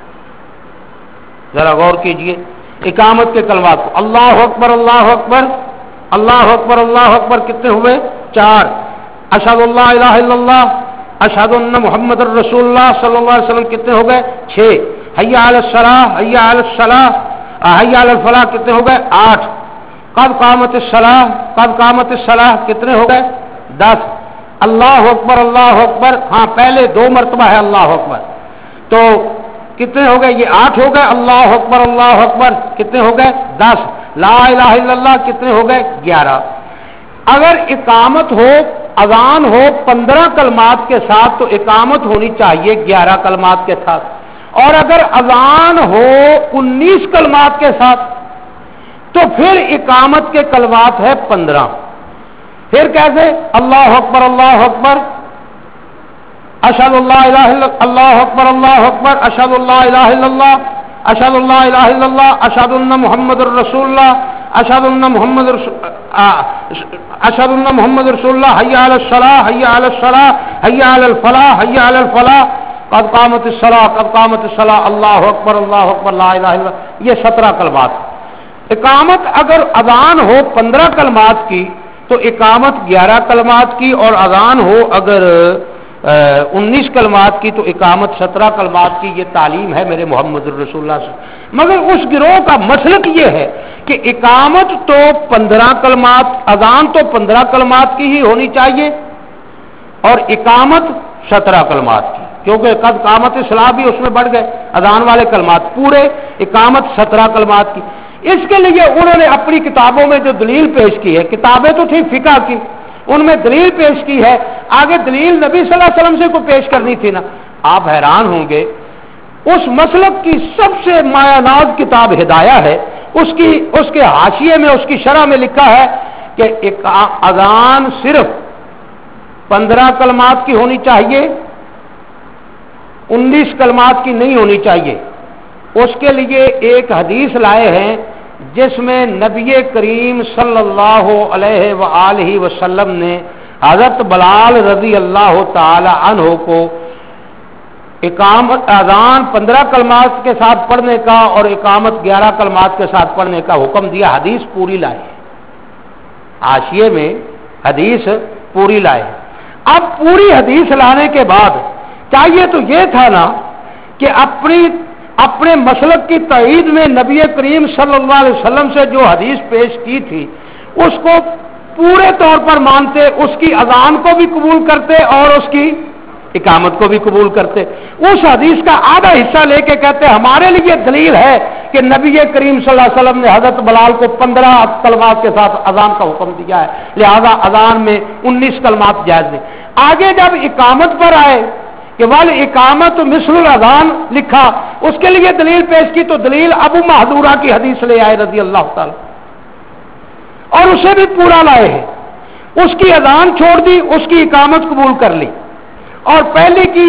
ذرا غور کیجئے اقامت کے کلمات کو۔ اللہ اکبر اللہ اکبر اللہ اکبر اللہ اکبر کتنے ہوئے؟ چار۔ اشہد ان لا الہ الا اللہ، اشہد ان محمد الرسول اللہ صلی اللہ علیہ وسلم کتنے ہو گئے؟ چھ۔ حی علی الصلاۃ، حی علی الصلاۃ، حی علی الفلاح کتنے ہو گئے؟ آٹھ۔ قد قامت الصلاۃ، قد قامت الصلاۃ کتنے ہو گئے؟ دس۔ اللہ اکبر اللہ اکبر، ہاں پہلے دو مرتبہ ہے اللہ اکبر، تو کتنے ہو گئے؟ یہ آٹھ ہو گئے۔ اللہ اکبر اللہ اکبر کتنے ہو گئے؟ دس۔ لا الہ الا اللہ کتنے ہو گئے؟ گیارہ۔ اگر اقامت ہو اذان ہو پندرہ کلمات کے ساتھ تو اقامت ہونی چاہیے گیارہ کلمات کے ساتھ، اور اگر اذان ہو انیس کلمات کے ساتھ تو پھر اقامت کے کلمات ہے پندرہ۔ پھر کیسے؟ اللہ اکبر اللہ اکبر، اشہد اللہ الہ الا اللہ اکبر اللہ اکبر، اشہد اللہ الہ الا اللہ، اشہد اللہ الہ الا اللہ، اشہد ان محمد الرسول اللہ، اشہد ان محمد اشہد ان محمد رسول اللہ، حی علی الصلاۃ، حی علی الصلاۃ، حی علی الفلاح، حی علی الفلاح، قد قامت الصلاۃ قد قامت الصلاۃ اللہ اکبر اللہ اکبر لا الہ الا اللہ، یہ سترہ کلمات۔ اقامت اگر اذان ہو پندرہ کلمات کی تو اقامت گیارہ کلمات کی، اور اذان ہو اگر انیس کلمات کی تو اقامت سترہ کلمات کی۔ یہ تعلیم ہے میرے محمد الرسول اللہ صلی اللہ علیہ وسلم۔ مگر اس گروہ کا مسلک یہ ہے کہ اقامت تو پندرہ کلمات، اذان تو پندرہ کلمات کی ہی ہونی چاہیے اور اقامت سترہ کلمات کی، کیونکہ قد قامت الصلاۃ بھی اس میں بڑھ گئے، اذان والے کلمات پورے، اقامت سترہ کلمات کی۔ اس کے لیے انہوں نے اپنی کتابوں میں جو دلیل پیش کی ہے، کتابیں تو تھی فقہ کی، ان میں دلیل پیش کی ہے، آگے دلیل نبی صلی اللہ علیہ وسلم سے کو پیش کرنی تھی نا۔ آپ حیران ہوں گے، اس مسلک کی سب سے مایہ ناز کتاب ہدایہ ہے، اس کی اس کے حاشیے میں، اس کی شرح میں لکھا ہے کہ اذان صرف پندرہ کلمات کی ہونی چاہیے، انیس کلمات کی نہیں ہونی چاہیے۔ اس کے لیے ایک حدیث لائے ہیں جس میں نبی کریم صلی اللہ علیہ وآلہ وسلم نے حضرت بلال رضی اللہ تعالی عنہ کو اقامت اذان پندرہ کلمات کے ساتھ پڑھنے کا اور اقامت گیارہ کلمات کے ساتھ پڑھنے کا حکم دیا۔ حدیث پوری لائے، حاشیے میں حدیث پوری لائے۔ اب پوری حدیث لانے کے بعد چاہیے تو یہ تھا نا کہ اپنی اپنے مسلک کی تائید میں نبی کریم صلی اللہ علیہ وسلم سے جو حدیث پیش کی تھی اس کو پورے طور پر مانتے، اس کی اذان کو بھی قبول کرتے اور اس کی اقامت کو بھی قبول کرتے۔ اس حدیث کا آدھا حصہ لے کے کہتے ہمارے لیے دلیل ہے کہ نبی کریم صلی اللہ علیہ وسلم نے حضرت بلال کو پندرہ کلمات کے ساتھ اذان کا حکم دیا ہے، لہذا اذان میں انیس کلمات جائز نہیں۔ آگے جب اقامت پر آئے کہ وال اقامت مثل الاذان لکھا، اس کے لیے دلیل پیش کی تو دلیل ابو محذورہ کی حدیث لے آئے رضی اللہ تعالی، اور اسے بھی پورا لائے ہیں۔ اس کی اذان چھوڑ دی، اس کی اقامت قبول کر لی، اور پہلے کی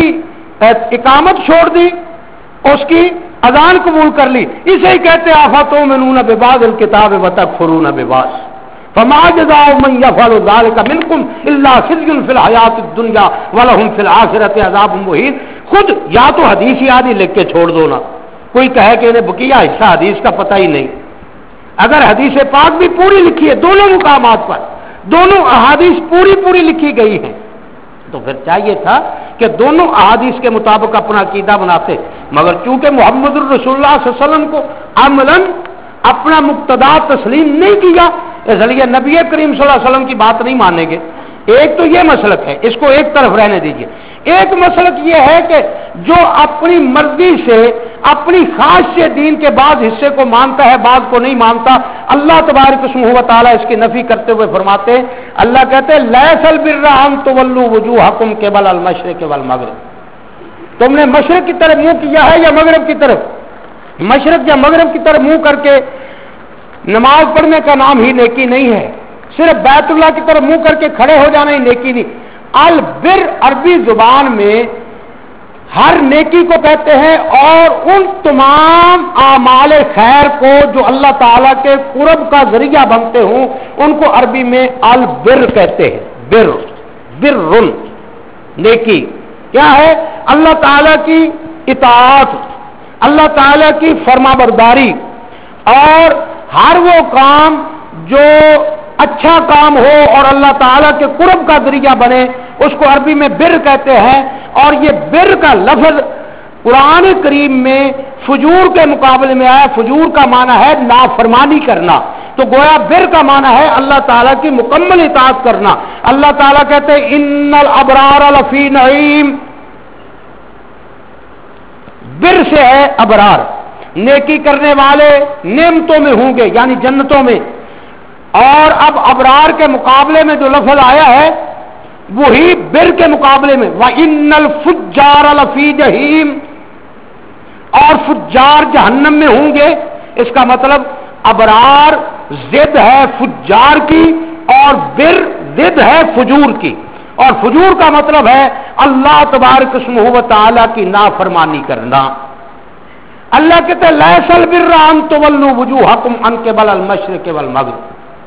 اقامت چھوڑ دی، اس کی اذان قبول کر لی۔ اسے ہی کہتے افتؤمنون ببعض الکتاب وتکفرون ببعض فما جزاء من يفعل ذلك منكم الا خزي في الحیاۃ الدنیا ولهم في الآخرۃ عذاب مہین۔ خود یا تو حدیث یاد ہی لکھ کے چھوڑ دو نا، کوئی کہے کہ انہیں بقیہ حصہ حدیث کا پتہ ہی نہیں۔ اگر حدیث پاک بھی پوری لکھی ہے دونوں مقامات پر، دونوں احادیث پوری پوری لکھی گئی ہیں، تو پھر چاہیے تھا کہ دونوں احادیث کے مطابق اپنا عقیدہ بناتے، مگر چونکہ محمد الرسول اللہ صلی اللہ علیہ وسلم کو عملاً اپنا مقتدا تسلیم نہیں کیا، اس لیے نبی کریم صلی اللہ علیہ وسلم کی بات نہیں مانیں گے۔ ایک تو یہ مسلک ہے، اس کو ایک طرف رہنے دیجئے۔ ایک مسلک یہ ہے کہ جو اپنی مرضی سے اپنی خواہش سے دین کے بعض حصے کو مانتا ہے، بعض کو نہیں مانتا، اللہ تبارک اسمہ و تعالیٰ اس کی نفی کرتے ہوئے فرماتے ہیں، اللہ کہتے ہیں لیس البر ان تولوا وجوہکم قبل المشرق والمغرب، تم نے مشرق کی طرف منہ کیا ہے یا مغرب کی طرف؟ مشرق یا مغرب کی طرف منہ کر کے نماز پڑھنے کا نام ہی نیکی نہیں ہے، صرف بیت اللہ کی طرف منہ کر کے کھڑے ہو جانا ہی نیکی نہیں۔ البر عربی زبان میں ہر نیکی کو کہتے ہیں، اور ان تمام اعمال خیر کو جو اللہ تعالیٰ کے قرب کا ذریعہ بنتے ہوں ان کو عربی میں البر کہتے ہیں۔ بر برن نیکی کیا ہے؟ اللہ تعالیٰ کی اطاعت، اللہ تعالیٰ کی فرما برداری، اور ہر وہ کام جو اچھا کام ہو اور اللہ تعالیٰ کے قرب کا ذریعہ بنے اس کو عربی میں بر کہتے ہیں۔ اور یہ بر کا لفظ قرآن کریم میں فجور کے مقابلے میں آیا، فجور کا معنی ہے نافرمانی کرنا، تو گویا بر کا معنی ہے اللہ تعالیٰ کی مکمل اطاعت کرنا۔ اللہ تعالیٰ کہتے ہیں ان الابرار لفی نعیم، بر سے ہے ابرار، نیکی کرنے والے نعمتوں میں ہوں گے یعنی جنتوں میں۔ اور اب ابرار کے مقابلے میں جو لفظ آیا ہے وہی بر کے مقابلے میں وَإِنَّ الْفُجَّارَ لَفِي جَحِيمٍ، اور فجار جہنم میں ہوں گے۔ اس کا مطلب ابرار ضد ہے فجار کی اور بر ضد ہے فجور کی، اور فجور کا مطلب ہے اللہ تبارک اسمہ و تعالی کی نافرمانی کرنا۔ اللہ کہتے ہیں لیس البر ان تولوا وجوہکم عن قبل المشرق والمغرب،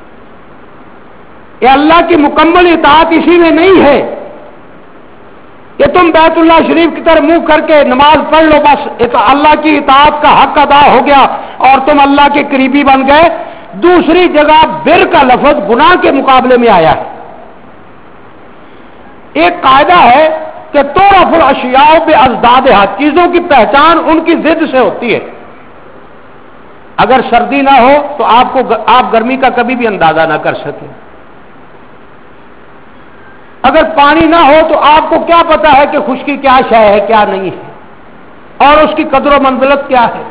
یہ اللہ کی مکمل اطاعت اسی میں نہیں ہے کہ تم بیت اللہ شریف کی طرف منہ کر کے نماز پڑھ لو بس اللہ کی اطاعت کا حق ادا ہو گیا اور تم اللہ کے قریبی بن گئے. دوسری جگہ بر کا لفظ گناہ کے مقابلے میں آیا ہے. ایک قاعدہ ہے کہ تعرف الاشیاء بازدادھا، چیزوں کی پہچان ان کی ضد سے ہوتی ہے. اگر سردی نہ ہو تو آپ کو آپ گرمی کا کبھی بھی اندازہ نہ کر سکیں. اگر پانی نہ ہو تو آپ کو کیا پتا ہے کہ خشکی کیا شے ہے کیا نہیں ہے اور اس کی قدر و منزلت کیا ہے.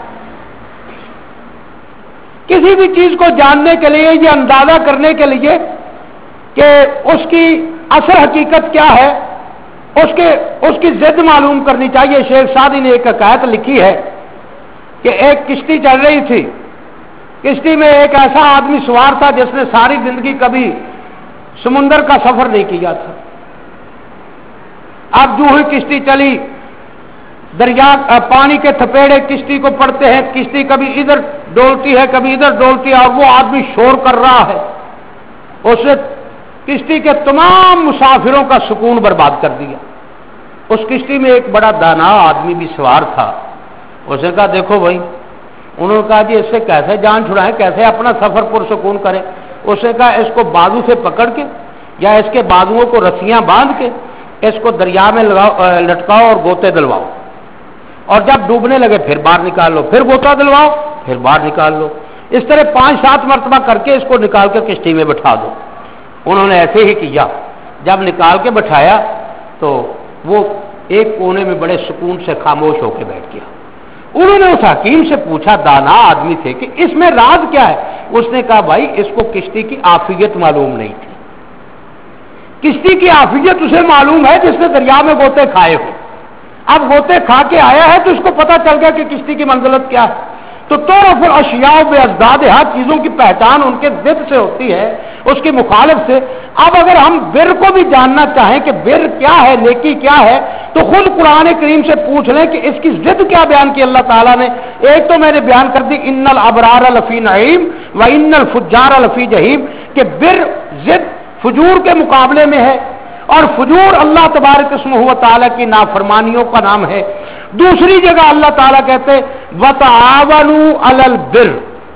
کسی بھی چیز کو جاننے کے لیے یہ اندازہ کرنے کے لیے کہ اس کی اصل حقیقت کیا ہے اس کے اس کی ضد معلوم کرنی چاہیے. شیخ سعدی نے ایک حکایت لکھی ہے کہ ایک کشتی چل رہی تھی. کشتی میں ایک ایسا آدمی سوار تھا جس نے ساری زندگی کبھی سمندر کا سفر نہیں کیا تھا. اب جو ہی کشتی چلی دریا پانی کے تھپیڑے کشتی کو پڑتے ہیں، کشتی کبھی ادھر ڈولتی ہے کبھی ادھر ڈولتی ہے اور وہ آدمی شور کر رہا ہے. اس نے کشتی کے تمام مسافروں کا سکون برباد کر دیا. اس کشتی میں ایک بڑا دانا آدمی بھی سوار تھا. اس نے کہا دیکھو بھائی، انہوں نے کہا جی اس سے کیسے جان چھڑائیں، کیسے اپنا سفر پرسکون کریں. اس نے کہا اس کو بازو سے پکڑ کے یا اس کے بازوؤں کو رسیاں باندھ کے اس کو دریا میں لٹکاؤ اور گوتے دلواؤ اور جب ڈوبنے لگے پھر باہر نکال لو، پھر گوتا دلواؤ پھر باہر نکال لو. اس طرح پانچ سات مرتبہ کر کے اس کو نکال کے کشتی میں بٹھا دو. انہوں نے ایسے ہی کیا. جب نکال کے بٹھایا تو وہ ایک کونے میں بڑے سکون سے خاموش ہو کے بیٹھ گیا. انہوں نے اس حکیم سے پوچھا، دانا آدمی تھے، کہ اس میں راز کیا ہے. اس نے کہا بھائی اس کو کشتی کی عافیت معلوم نہیں تھی. کشتی کی عافیت اسے معلوم ہے جس نے دریا میں گوتے کھائے ہو. اب گوتے کھا کے آیا ہے تو اس کو پتا چل گیا کہ کشتی کی منزلت کیا ہے. تو تعرف الاشیاء بازدادھا، چیزوں کی پہچان ان کے ضد سے ہوتی ہے، اس کی مخالف سے. اب اگر ہم بر کو بھی جاننا چاہیں کہ بر کیا ہے، نیکی کیا ہے، تو خود قرآن کریم سے پوچھ لیں کہ اس کی ضد کیا بیان کی اللہ تعالیٰ نے. ایک تو میں نے بیان کر دی ان الابرار لفی نعیم و ان الفجار لفی جہیم، کہ بر ضد فجور کے مقابلے میں ہے اور فجور اللہ تبارک اسمہ و تعالیٰ کی نافرمانیوں کا نام ہے. دوسری جگہ اللہ تعالیٰ کہتے وتعاونوا علی البر،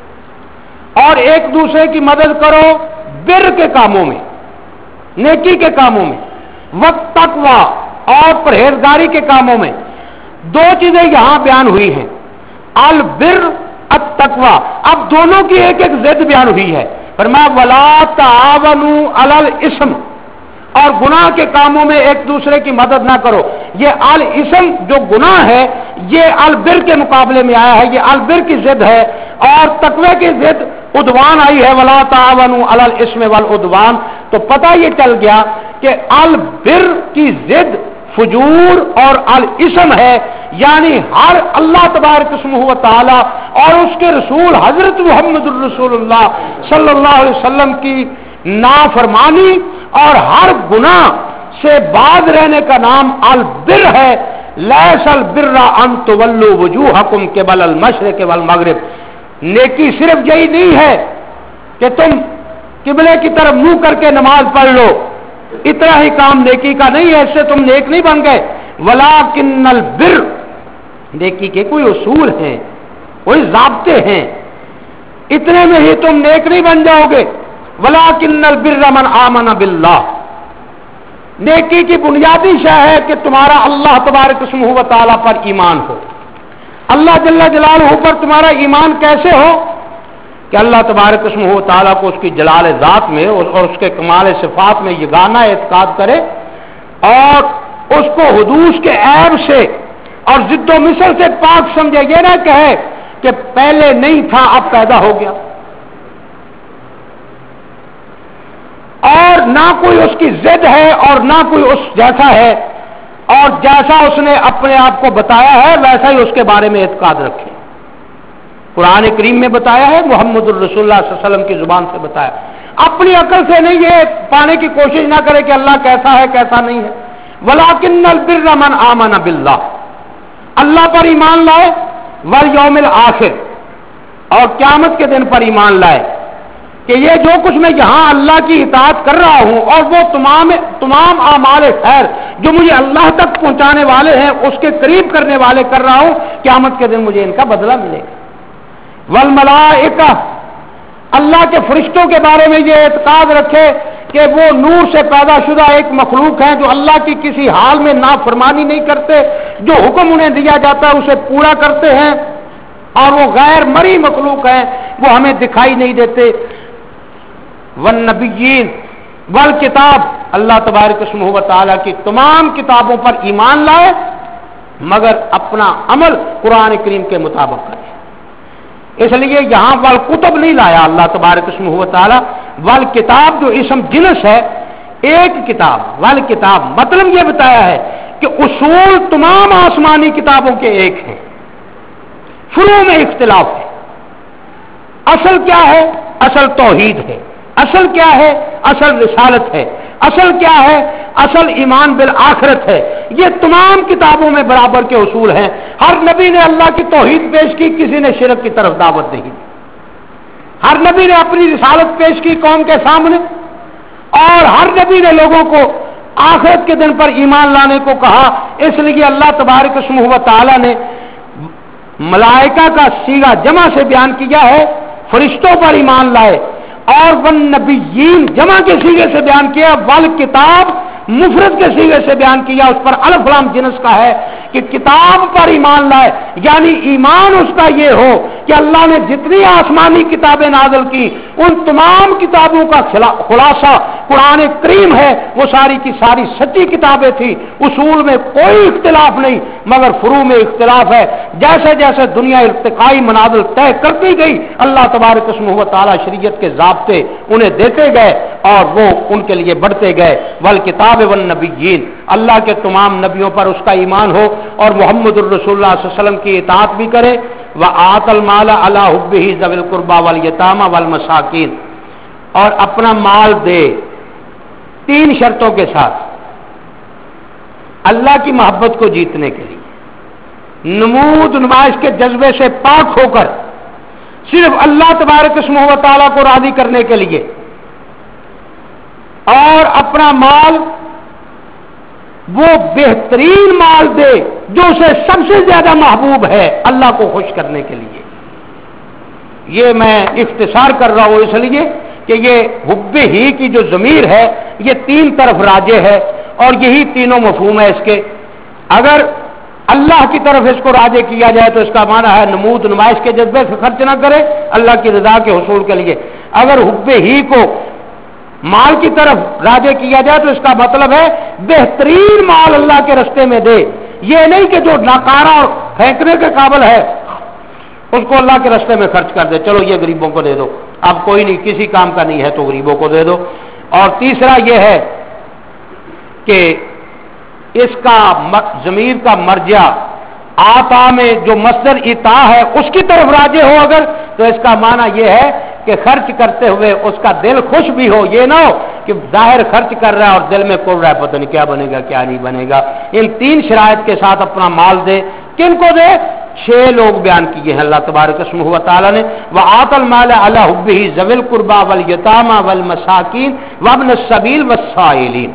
اور ایک دوسرے کی مدد کرو بر کے کاموں میں، نیکی کے کاموں میں، والتقوی اور پرہیزگاری کے کاموں میں. دو چیزیں یہاں بیان ہوئی ہیں، البر التقوی. اب دونوں کی ایک ایک ضد بیان ہوئی ہے. فرمایا ولا تعاونوا علی الاسم، اور گناہ کے کاموں میں ایک دوسرے کی مدد نہ کرو. یہ الاسم جو گناہ ہے یہ البر کے مقابلے میں آیا ہے، یہ البر کی ضد ہے. اور تقوی کی ضد عدوان آئی ہے، ولا تعاونوا علی الاسم والعدوان. تو پتہ یہ چل گیا کہ البر کی ضد فجور اور الاسم ہے، یعنی ہر اللہ تبارک اسمہ و تعالی اور اس کے رسول حضرت محمد الرسول اللہ صلی اللہ علیہ وسلم کی نافرمانی اور ہر گناہ سے باز رہنے کا نام البر ہے. لیس البر ان تولوا وجوہکم قبل المشرق والمغرب. نیکی صرف یہی نہیں ہے کہ تم قبلے کی طرف منہ کر کے نماز پڑھ لو، اتنا ہی کام نیکی کا نہیں ہے، اس سے تم نیک نہیں بن گئے. ولکن البر، نیکی کے کوئی اصول ہیں، کوئی ضابطے ہیں، اتنے میں ہی تم نیک نہیں بن جاؤ گے. ولکن البر من آمن باللہ، نیکی کی بنیادی شے ہے کہ تمہارا اللہ تبارک اسمہ و تعالیٰ پر ایمان ہو. اللہ جل جلالہ پر تمہارا ایمان کیسے ہو کہ اللہ تبارک اسمہ و تعالیٰ کو اس کی جلال ذات میں اور اس کے کمال صفات میں یگانہ اعتقاد کرے اور اس کو حدوث کے عیب سے اور ضد و مثل سے پاک سمجھے. یہ نہ کہے کہ پہلے نہیں تھا اب پیدا ہو گیا، اور نہ کوئی اس کی ضد ہے اور نہ کوئی اس جیسا ہے، اور جیسا اس نے اپنے آپ کو بتایا ہے ویسا ہی اس کے بارے میں اعتقاد رکھے. قرآن کریم میں بتایا ہے، محمد الرسول اللہ صلی اللہ علیہ وسلم کی زبان سے بتایا. اپنی عقل سے نہیں یہ پانے کی کوشش نہ کرے کہ اللہ کیسا ہے کیسا نہیں ہے. ولکن البر من آمن باللہ، اللہ پر ایمان لائے، والیوم الآخر، اور قیامت کے دن پر ایمان لائے. کہ یہ جو کچھ میں یہاں اللہ کی اطاعت کر رہا ہوں اور وہ تمام تمام اعمال خیر جو مجھے اللہ تک پہنچانے والے ہیں اس کے قریب کرنے والے کر رہا ہوں، قیامت کے دن مجھے ان کا بدلہ ملے گا۔ والملائکہ، اللہ کے فرشتوں کے بارے میں یہ اعتقاد رکھے کہ وہ نور سے پیدا شدہ ایک مخلوق ہیں جو اللہ کی کسی حال میں نافرمانی نہیں کرتے، جو حکم انہیں دیا جاتا ہے اسے پورا کرتے ہیں، اور وہ غیر مری مخلوق ہیں، وہ ہمیں دکھائی نہیں دیتے۔ والنبیین والکتاب، اللہ تبارک اسمہ و تعالیٰ کی تمام کتابوں پر ایمان لائے مگر اپنا عمل قرآن کریم کے مطابق کرے۔ اس لیے یہاں والکتب نہیں لایا اللہ تبارک اسمہ و تعالیٰ، والکتاب جو اسم جنس ہے، ایک کتاب، والکتاب مطلب یہ بتایا ہے کہ اصول تمام آسمانی کتابوں کے ایک ہیں، فروع میں اختلاف ہے۔ اصل کیا ہے؟ اصل توحید ہے۔ اصل کیا ہے؟ اصل رسالت ہے۔ اصل کیا ہے؟ اصل ایمان بالآخرت ہے۔ یہ تمام کتابوں میں برابر کے اصول ہیں۔ ہر نبی نے اللہ کی توحید پیش کی، کسی نے شرک کی طرف دعوت نہیں دی۔ ہر نبی نے اپنی رسالت پیش کی قوم کے سامنے، اور ہر نبی نے لوگوں کو آخرت کے دن پر ایمان لانے کو کہا۔ اس لیے اللہ تبارک اسمہ و تعالیٰ نے ملائکہ کا صیغہ جمع سے بیان کیا ہے، فرشتوں پر ایمان لائے، اور والنبیین جمع کے صیغے سے بیان کیا، والکتاب مفرد کے صیغے سے بیان کیا، اس پر الف لام جنس کا ہے کہ کتاب پر ایمان لائے، یعنی ایمان اس کا یہ ہو کہ اللہ نے جتنی آسمانی کتابیں نازل کی ان تمام کتابوں کا خلاصہ قرآن کریم ہے، وہ ساری کی ساری سچی کتابیں تھی، اصول میں کوئی اختلاف نہیں مگر فروع میں اختلاف ہے۔ جیسے جیسے دنیا ارتقائی منازل طے کرتی گئی، اللہ تبارک اسمہ و تعالیٰ شریعت کے ضابطے انہیں دیتے گئے اور وہ ان کے لیے بڑھتے گئے۔ والکتاب والنبیین، اللہ کے تمام نبیوں پر اس کا ایمان ہو اور محمد الرسول اللہ صلی اللہ علیہ وسلم کی اطاعت بھی کرے۔ وآت المال علی حبہ ذوی القربى والیتامى والمساکین، اور اپنا مال دے تین شرطوں کے ساتھ اللہ کی محبت کو جیتنے کے لیے، نمود نمائش کے جذبے سے پاک ہو کر صرف اللہ تبارک اسمہ و تعالیٰ کو راضی کرنے کے لیے، اور اپنا مال وہ بہترین مال دے جو اسے سب سے زیادہ محبوب ہے اللہ کو خوش کرنے کے لیے۔ یہ میں اختصار کر رہا ہوں اس لیے کہ یہ حب ہی کی جو ضمیر ہے یہ تین طرف راجع ہے اور یہی تینوں مفہوم ہے اس کے۔ اگر اللہ کی طرف اس کو راجع کیا جائے تو اس کا معنی ہے نمود نمائش کے جذبے سے خرچ نہ کرے اللہ کی رضا کے حصول کے لیے۔ اگر حب ہی کو مال کی طرف راجع کیا جائے تو اس کا مطلب ہے بہترین مال اللہ کے رستے میں دے، یہ نہیں کہ جو ناکارہ اور پھینکنے کے قابل ہے اس کو اللہ کے رستے میں خرچ کر دے، چلو یہ غریبوں کو دے دو، اب کوئی نہیں کسی کام کا نہیں ہے تو غریبوں کو دے دو۔ اور تیسرا یہ ہے کہ اس کا ضمیر کا مرجع آتا میں جو مصدر اتا ہے اس کی طرف راجع ہو اگر تو اس کا معنی یہ ہے کہ خرچ کرتے ہوئے اس کا دل خوش بھی ہو، یہ نہ ہو کہ ظاہر خرچ کر رہا ہے اور دل میں کڑ رہا ہے پتہ نہیں کیا بنے گا کیا نہیں بنے گا۔ ان تین شرائط کے ساتھ اپنا مال دے۔ کن کو دے؟ چھ لوگ بیان کیے ہیں اللہ تبارک اسمہ و تعالیٰ نے، وآت المال علی حبہ ذوی القربى والیتامى والمساکین وابن السبیل والسائلین۔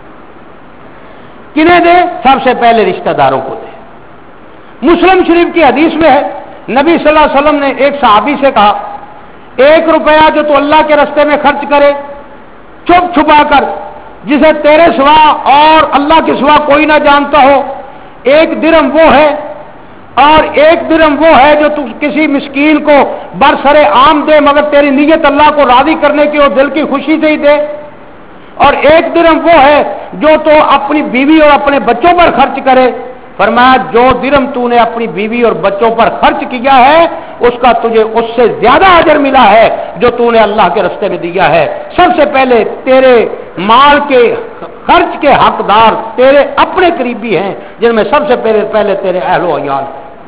کنہیں دے؟ سب سے پہلے رشتہ داروں کو دے۔ مسلم شریف کی حدیث میں ہے نبی صلی اللہ علیہ وسلم نے ایک صحابی سے کہا ایک روپیہ جو تو اللہ کے راستے میں خرچ کرے چھپ چھپا کر جسے تیرے سوا اور اللہ کے سوا کوئی نہ جانتا ہو، ایک درہم وہ ہے، اور ایک درہم وہ ہے جو تو کسی مسکین کو برسر عام دے مگر تیری نیت اللہ کو راضی کرنے کی اور دل کی خوشی سے ہی دے، اور ایک درہم وہ ہے جو تو اپنی بیوی اور اپنے بچوں پر خرچ کرے۔ فرمایا جو درہم تو نے اپنی بیوی اور بچوں پر خرچ کیا ہے اس کا تجھے اس سے زیادہ اجر ملا ہے جو تو نے اللہ کے راستے میں دیا ہے۔ سب سے پہلے تیرے مال کے خرچ کے حقدار تیرے اپنے قریبی ہیں جن میں سب سے پہلے پہلے تیرے اہل و عیال۔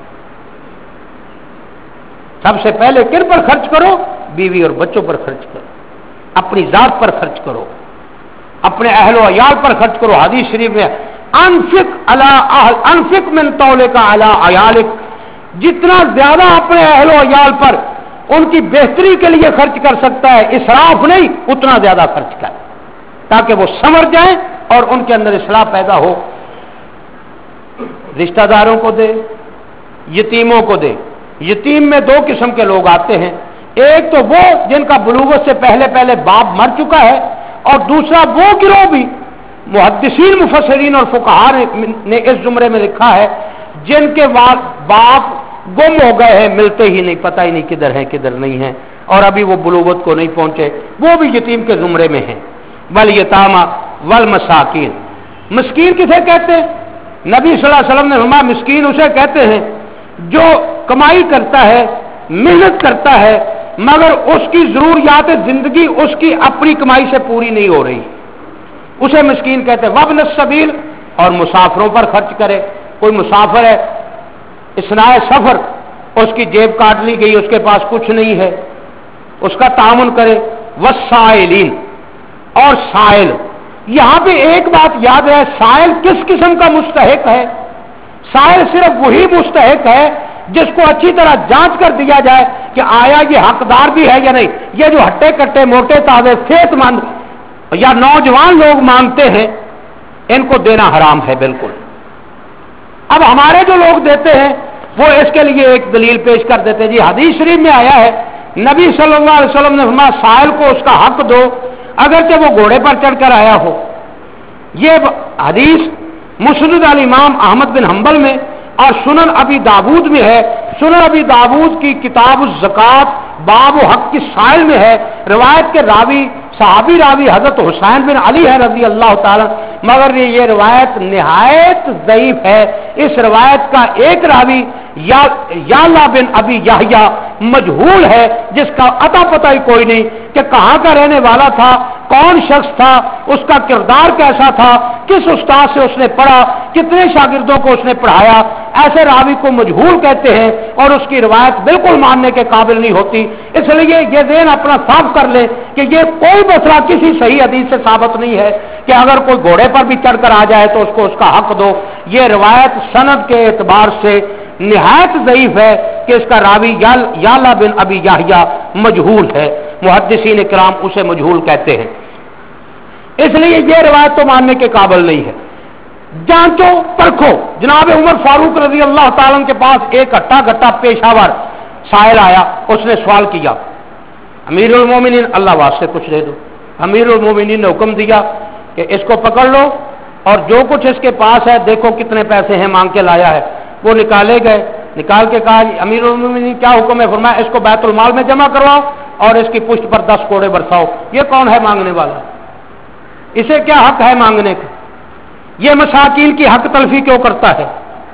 سب سے پہلے کن پر خرچ کرو؟ بیوی اور بچوں پر خرچ کرو، اپنی ذات پر خرچ کرو، اپنے اہل و عیال پر خرچ کرو۔ حدیث شریف میں انفق علی اہل انفق من طولک علی عیالک، جتنا زیادہ اپنے اہل و عیال پر ان کی بہتری کے لیے خرچ کر سکتا ہے، اسراف نہیں، اتنا زیادہ خرچ کرے تاکہ وہ سمجھ جائیں اور ان کے اندر اصلاح پیدا ہو۔ رشتہ داروں کو دے، یتیموں کو دے۔ یتیم میں دو قسم کے لوگ آتے ہیں، ایک تو وہ جن کا بلوغت سے پہلے پہلے باپ مر چکا ہے، اور دوسرا وہ گروہ بھی محدثین مفسرین اور فقہاء نے اس زمرے میں لکھا ہے جن کے باپ گم ہو گئے ہیں، ملتے ہی نہیں، پتہ ہی نہیں کدھر ہیں کدھر نہیں ہیں، اور ابھی وہ بلوغت کو نہیں پہنچے، وہ بھی یتیم کے زمرے میں ہیں۔ والیتاما والمساکین، مسکین کسے کہتے ہیں؟ نبی صلی اللہ علیہ وسلم نے فرمایا مسکین اسے کہتے ہیں جو کمائی کرتا ہے، محنت کرتا ہے، مگر اس کی ضروریات زندگی اس کی اپنی کمائی سے پوری نہیں ہو رہی، اسے مسکین کہتے ہیں۔ وابن السبیل، اور مسافروں پر خرچ کرے، کوئی مسافر ہے، اثناء سفر اس کی جیب کاٹ لی گئی، اس کے پاس کچھ نہیں ہے، اس کا تعاون کرے۔ والسائلین، اور سائل، یہاں پہ ایک بات یاد ہے، سائل کس قسم کا مستحق ہے؟ سائل صرف وہی مستحق ہے جس کو اچھی طرح جانچ کر دیا جائے کہ آیا یہ حقدار بھی ہے یا نہیں۔ یہ جو ہٹے کٹے موٹے تازے صحت مند یا نوجوان لوگ مانگتے ہیں، ان کو دینا حرام ہے بالکل۔ اب ہمارے جو لوگ دیتے ہیں وہ اس کے لیے ایک دلیل پیش کر دیتے ہیں، جی حدیث شریف میں آیا ہے نبی صلی اللہ علیہ وسلم نے فرمایا سائل کو اس کا حق دو اگرچہ وہ گھوڑے پر چڑھ کر آیا ہو۔ یہ حدیث مسند الامام احمد بن حنبل میں اور سنن ابی داود میں ہے۔ سنن ابی داود کی کتاب الزکات باب حق کی سائل میں ہے، روایت کے راوی صحابی راوی حضرت حسین بن علی ہے رضی اللہ تعالی، مگر یہ روایت نہایت ضعیف ہے۔ اس روایت کا ایک راوی یا یعلا بن ابی یحییٰ مجہول ہے، جس کا اتا پتہ ہی کوئی نہیں کہ کہاں کا رہنے والا تھا، کون شخص تھا، اس کا کردار کیسا تھا، کس استاد سے اس نے پڑھا، کتنے شاگردوں کو اس نے پڑھایا۔ ایسے راوی کو مجہول کہتے ہیں اور اس کی روایت بالکل ماننے کے قابل نہیں ہوتی۔ اس لیے یہ ذہن اپنا صاف کر لیں کہ یہ کوئی مسئلہ کسی صحیح حدیث سے ثابت نہیں ہے کہ اگر کوئی گھوڑے پر بھی چڑھ کر آ جائے تو اس کو اس کا حق دو۔ یہ روایت سند کے اعتبار سے نہایت ضعیف ہے کہ اس کا راوی یعلا بن ابی یحییٰ مجہول ہے، محدثین کرام اسے مجہول کہتے ہیں، اس لیے یہ روایت تو ماننے کے قابل نہیں ہے۔ جانچو پرکھو۔ جناب عمر فاروق رضی اللہ تعالیٰ کے پاس ایک ہٹا گٹا پیشاور سائل آیا، اس نے سوال کیا امیر المومنین اللہ واسطے کچھ دے دو۔ امیر المومنین نے حکم دیا کہ اس کو پکڑ لو اور جو کچھ اس کے پاس ہے دیکھو کتنے پیسے ہیں مانگ کے لایا ہے۔ وہ نکالے گئے، نکال کے کہا امیر المومنین کیا حکم ہے؟ فرمایا اس کو بیت المال میں جمع کرواؤ اور اس کی پشت پر دس کوڑے برساؤ۔ یہ کون ہے مانگنے والا؟ اسے کیا حق ہے مانگنے کا؟ یہ مساکین کی حق تلفی کیوں کرتا ہے؟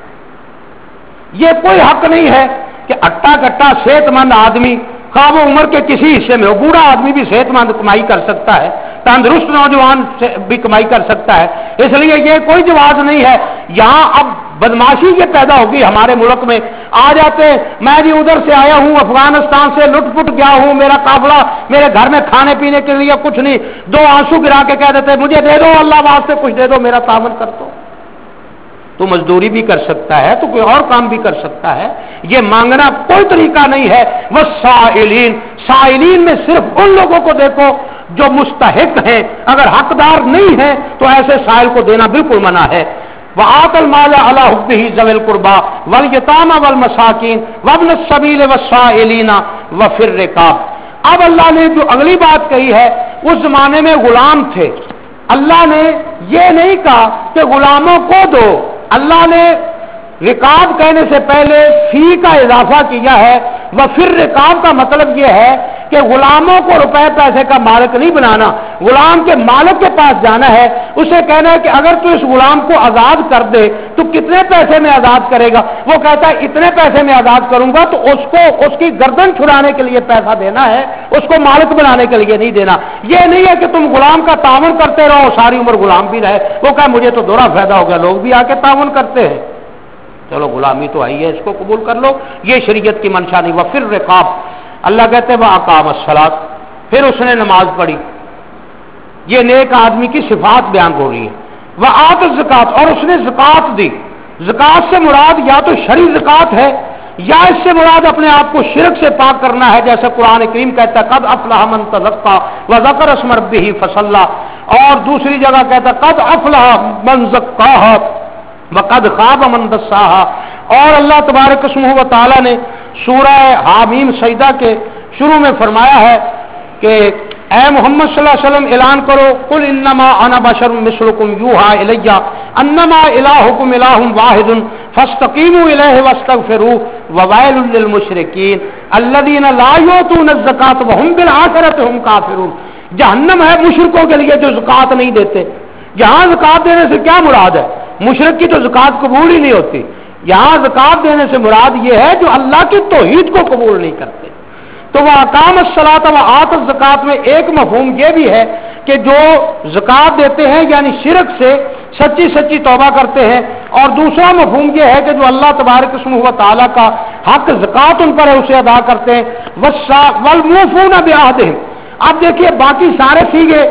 یہ کوئی حق نہیں ہے کہ اٹا گٹا صحت مند آدمی خواہ وہ عمر کے کسی حصے میں ہو، بوڑھا آدمی بھی صحت مند کمائی کر سکتا ہے، تندرست نوجوان سے بھی کمائی کر سکتا ہے، اس لیے یہ کوئی جواز نہیں ہے۔ یہاں اب بدماشی یہ پیدا ہوگی ہمارے ملک میں، آ جاتے میں بھی ادھر سے آیا ہوں افغانستان سے لٹ پٹ گیا ہوں، میرا قافلہ میرے گھر میں کھانے پینے کے لیے کچھ نہیں، دو آنسو گرا کے کہہ دیتے مجھے دے دو اللہ واسطے کچھ دے دو میرا تعاون کر دو۔ تو مزدوری بھی کر سکتا ہے تو کوئی اور کام بھی کر سکتا ہے، یہ مانگنا کوئی طریقہ نہیں ہے۔ والسائلین، سائلین میں صرف ان لوگوں کو دیکھو جو مستحق ہیں، اگر حقدار نہیں ہیں تو ایسے سائل کو دینا بالکل منع ہے۔ وآت المال علی حبہ ذوی القربى والیتامى والمساکین وابن السبیل والسائلین وفی الرقاب۔ اب اللہ نے جو اگلی بات کہی ہے، اس زمانے میں غلام تھے، اللہ نے یہ نہیں کہا کہ غلاموں کو دو، اللہ نے رقاب کہنے سے پہلے فی کا اضافہ کیا ہے۔ وفی الرقاب کا مطلب یہ ہے کہ غلاموں کو روپے پیسے کا مالک نہیں بنانا، غلام کے مالک کے پاس جانا ہے، اسے کہنا ہے کہ اگر تو اس غلام کو آزاد کر دے تو کتنے پیسے میں آزاد کرے گا؟ وہ کہتا ہے اتنے پیسے میں آزاد کروں گا، تو اس کو اس کی گردن چھڑانے کے لیے پیسہ دینا ہے، اس کو مالک بنانے کے لیے نہیں دینا۔ یہ نہیں ہے کہ تم غلام کا تعاون کرتے رہو ساری عمر غلام بھی رہے، وہ کہا مجھے تو دوہرا فائدہ ہو گیا، لوگ بھی آ کے تعاون کرتے ہیں، چلو غلامی تو آئی ہے اس کو قبول کر لو، یہ شریعت کی منشا نہیں۔ وفی الرقاب، اللہ کہتے ہیں وہ اقام الصلاۃ، پھر اس نے نماز پڑھی، یہ نیک آدمی کی صفات بیان ہو رہی ہے۔ وآت الزکات، اور اس نے زکات دی، زکات سے مراد یا تو شرعی زکات ہے یا اس سے مراد اپنے آپ کو شرک سے پاک کرنا ہے، جیسے قرآن کریم کہتا ہے قد افلح من تزکا وذکر اسم ربہ فصلی، اور دوسری جگہ کہتا ہے قد افلح من زکاہا وقد خاب من دساہا۔ اور اللہ تبارک اسمہ و تعالی نے سورہ حامیم سجدہ کے شروع میں فرمایا ہے کہ اے محمد صلی اللہ علیہ وسلم اعلان کرو قل انما انا بشر مثلکم یوحى الی انما الہکم الہ واحد فاستقیموا الیہ واستغفروہ وویل للمشرکین الذین لا یؤتون الزکاۃ وهم بالآخرۃ هم کافرون۔ جہنم ہے مشرکوں کے لیے جو زکات نہیں دیتے۔ یہاں زکات دینے سے کیا مراد ہے؟ مشرک کی تو زکات قبول ہی نہیں ہوتی۔ یہاں زکات دینے سے مراد یہ ہے جو اللہ کی توحید کو قبول نہیں کرتے۔ تو وہ اقام الصلاۃ و آت الزکات میں ایک مفہوم یہ بھی ہے کہ جو زکات دیتے ہیں یعنی شرک سے سچی سچی توبہ کرتے ہیں، اور دوسرا مفہوم یہ ہے کہ جو اللہ تبارک اسمہ و تعالیٰ کا حق زکات ان پر ہے اسے ادا کرتے ہیں۔ والموفون بعہدہم، اب دیکھیے باقی سارے سیغے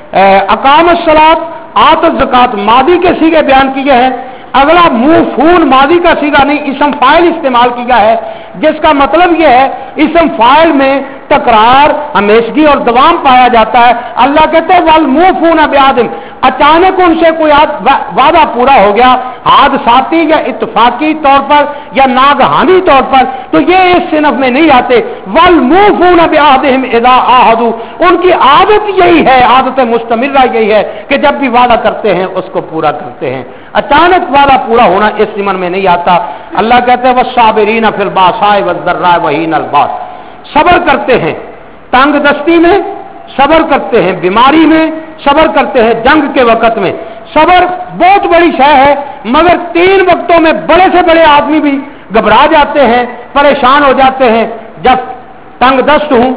اقام الصلاۃ آت الزکات ماضی کے سیغے بیان کیے ہیں، اگلا موفون ماضی کا سیغہ نہیں اسم فاعل استعمال کیا ہے، جس کا مطلب یہ ہے اسم فاعل میں تکرار ہمیشگی اور دوام پایا جاتا ہے۔ اللہ کہتے ہیں والموفون بعہدہم، اچانک ان سے کوئی وعدہ پورا ہو گیا حادثاتی یا اتفاقی طور پر یا ناگہانی طور پر تو یہ اس صنف میں نہیں آتے۔ والموفون بعہدہم اذا عاہدوا، ان کی عادت یہی ہے، عادت مستمرہ یہی ہے کہ جب بھی وعدہ کرتے ہیں اس کو پورا کرتے ہیں۔ اچانک وعدہ پورا ہونا اس ضمن میں نہیں آتا۔ اللہ کہتے ہیں والصابرین فی الباساء والضراء وحین الباس، صبر کرتے ہیں تنگ دستی میں، صبر کرتے ہیں بیماری میں، صبر کرتے ہیں جنگ کے وقت میں۔ صبر بہت بڑی شے ہے، مگر تین وقتوں میں بڑے سے بڑے آدمی بھی گھبرا جاتے ہیں، پریشان ہو جاتے ہیں، جب تنگ دست ہوں،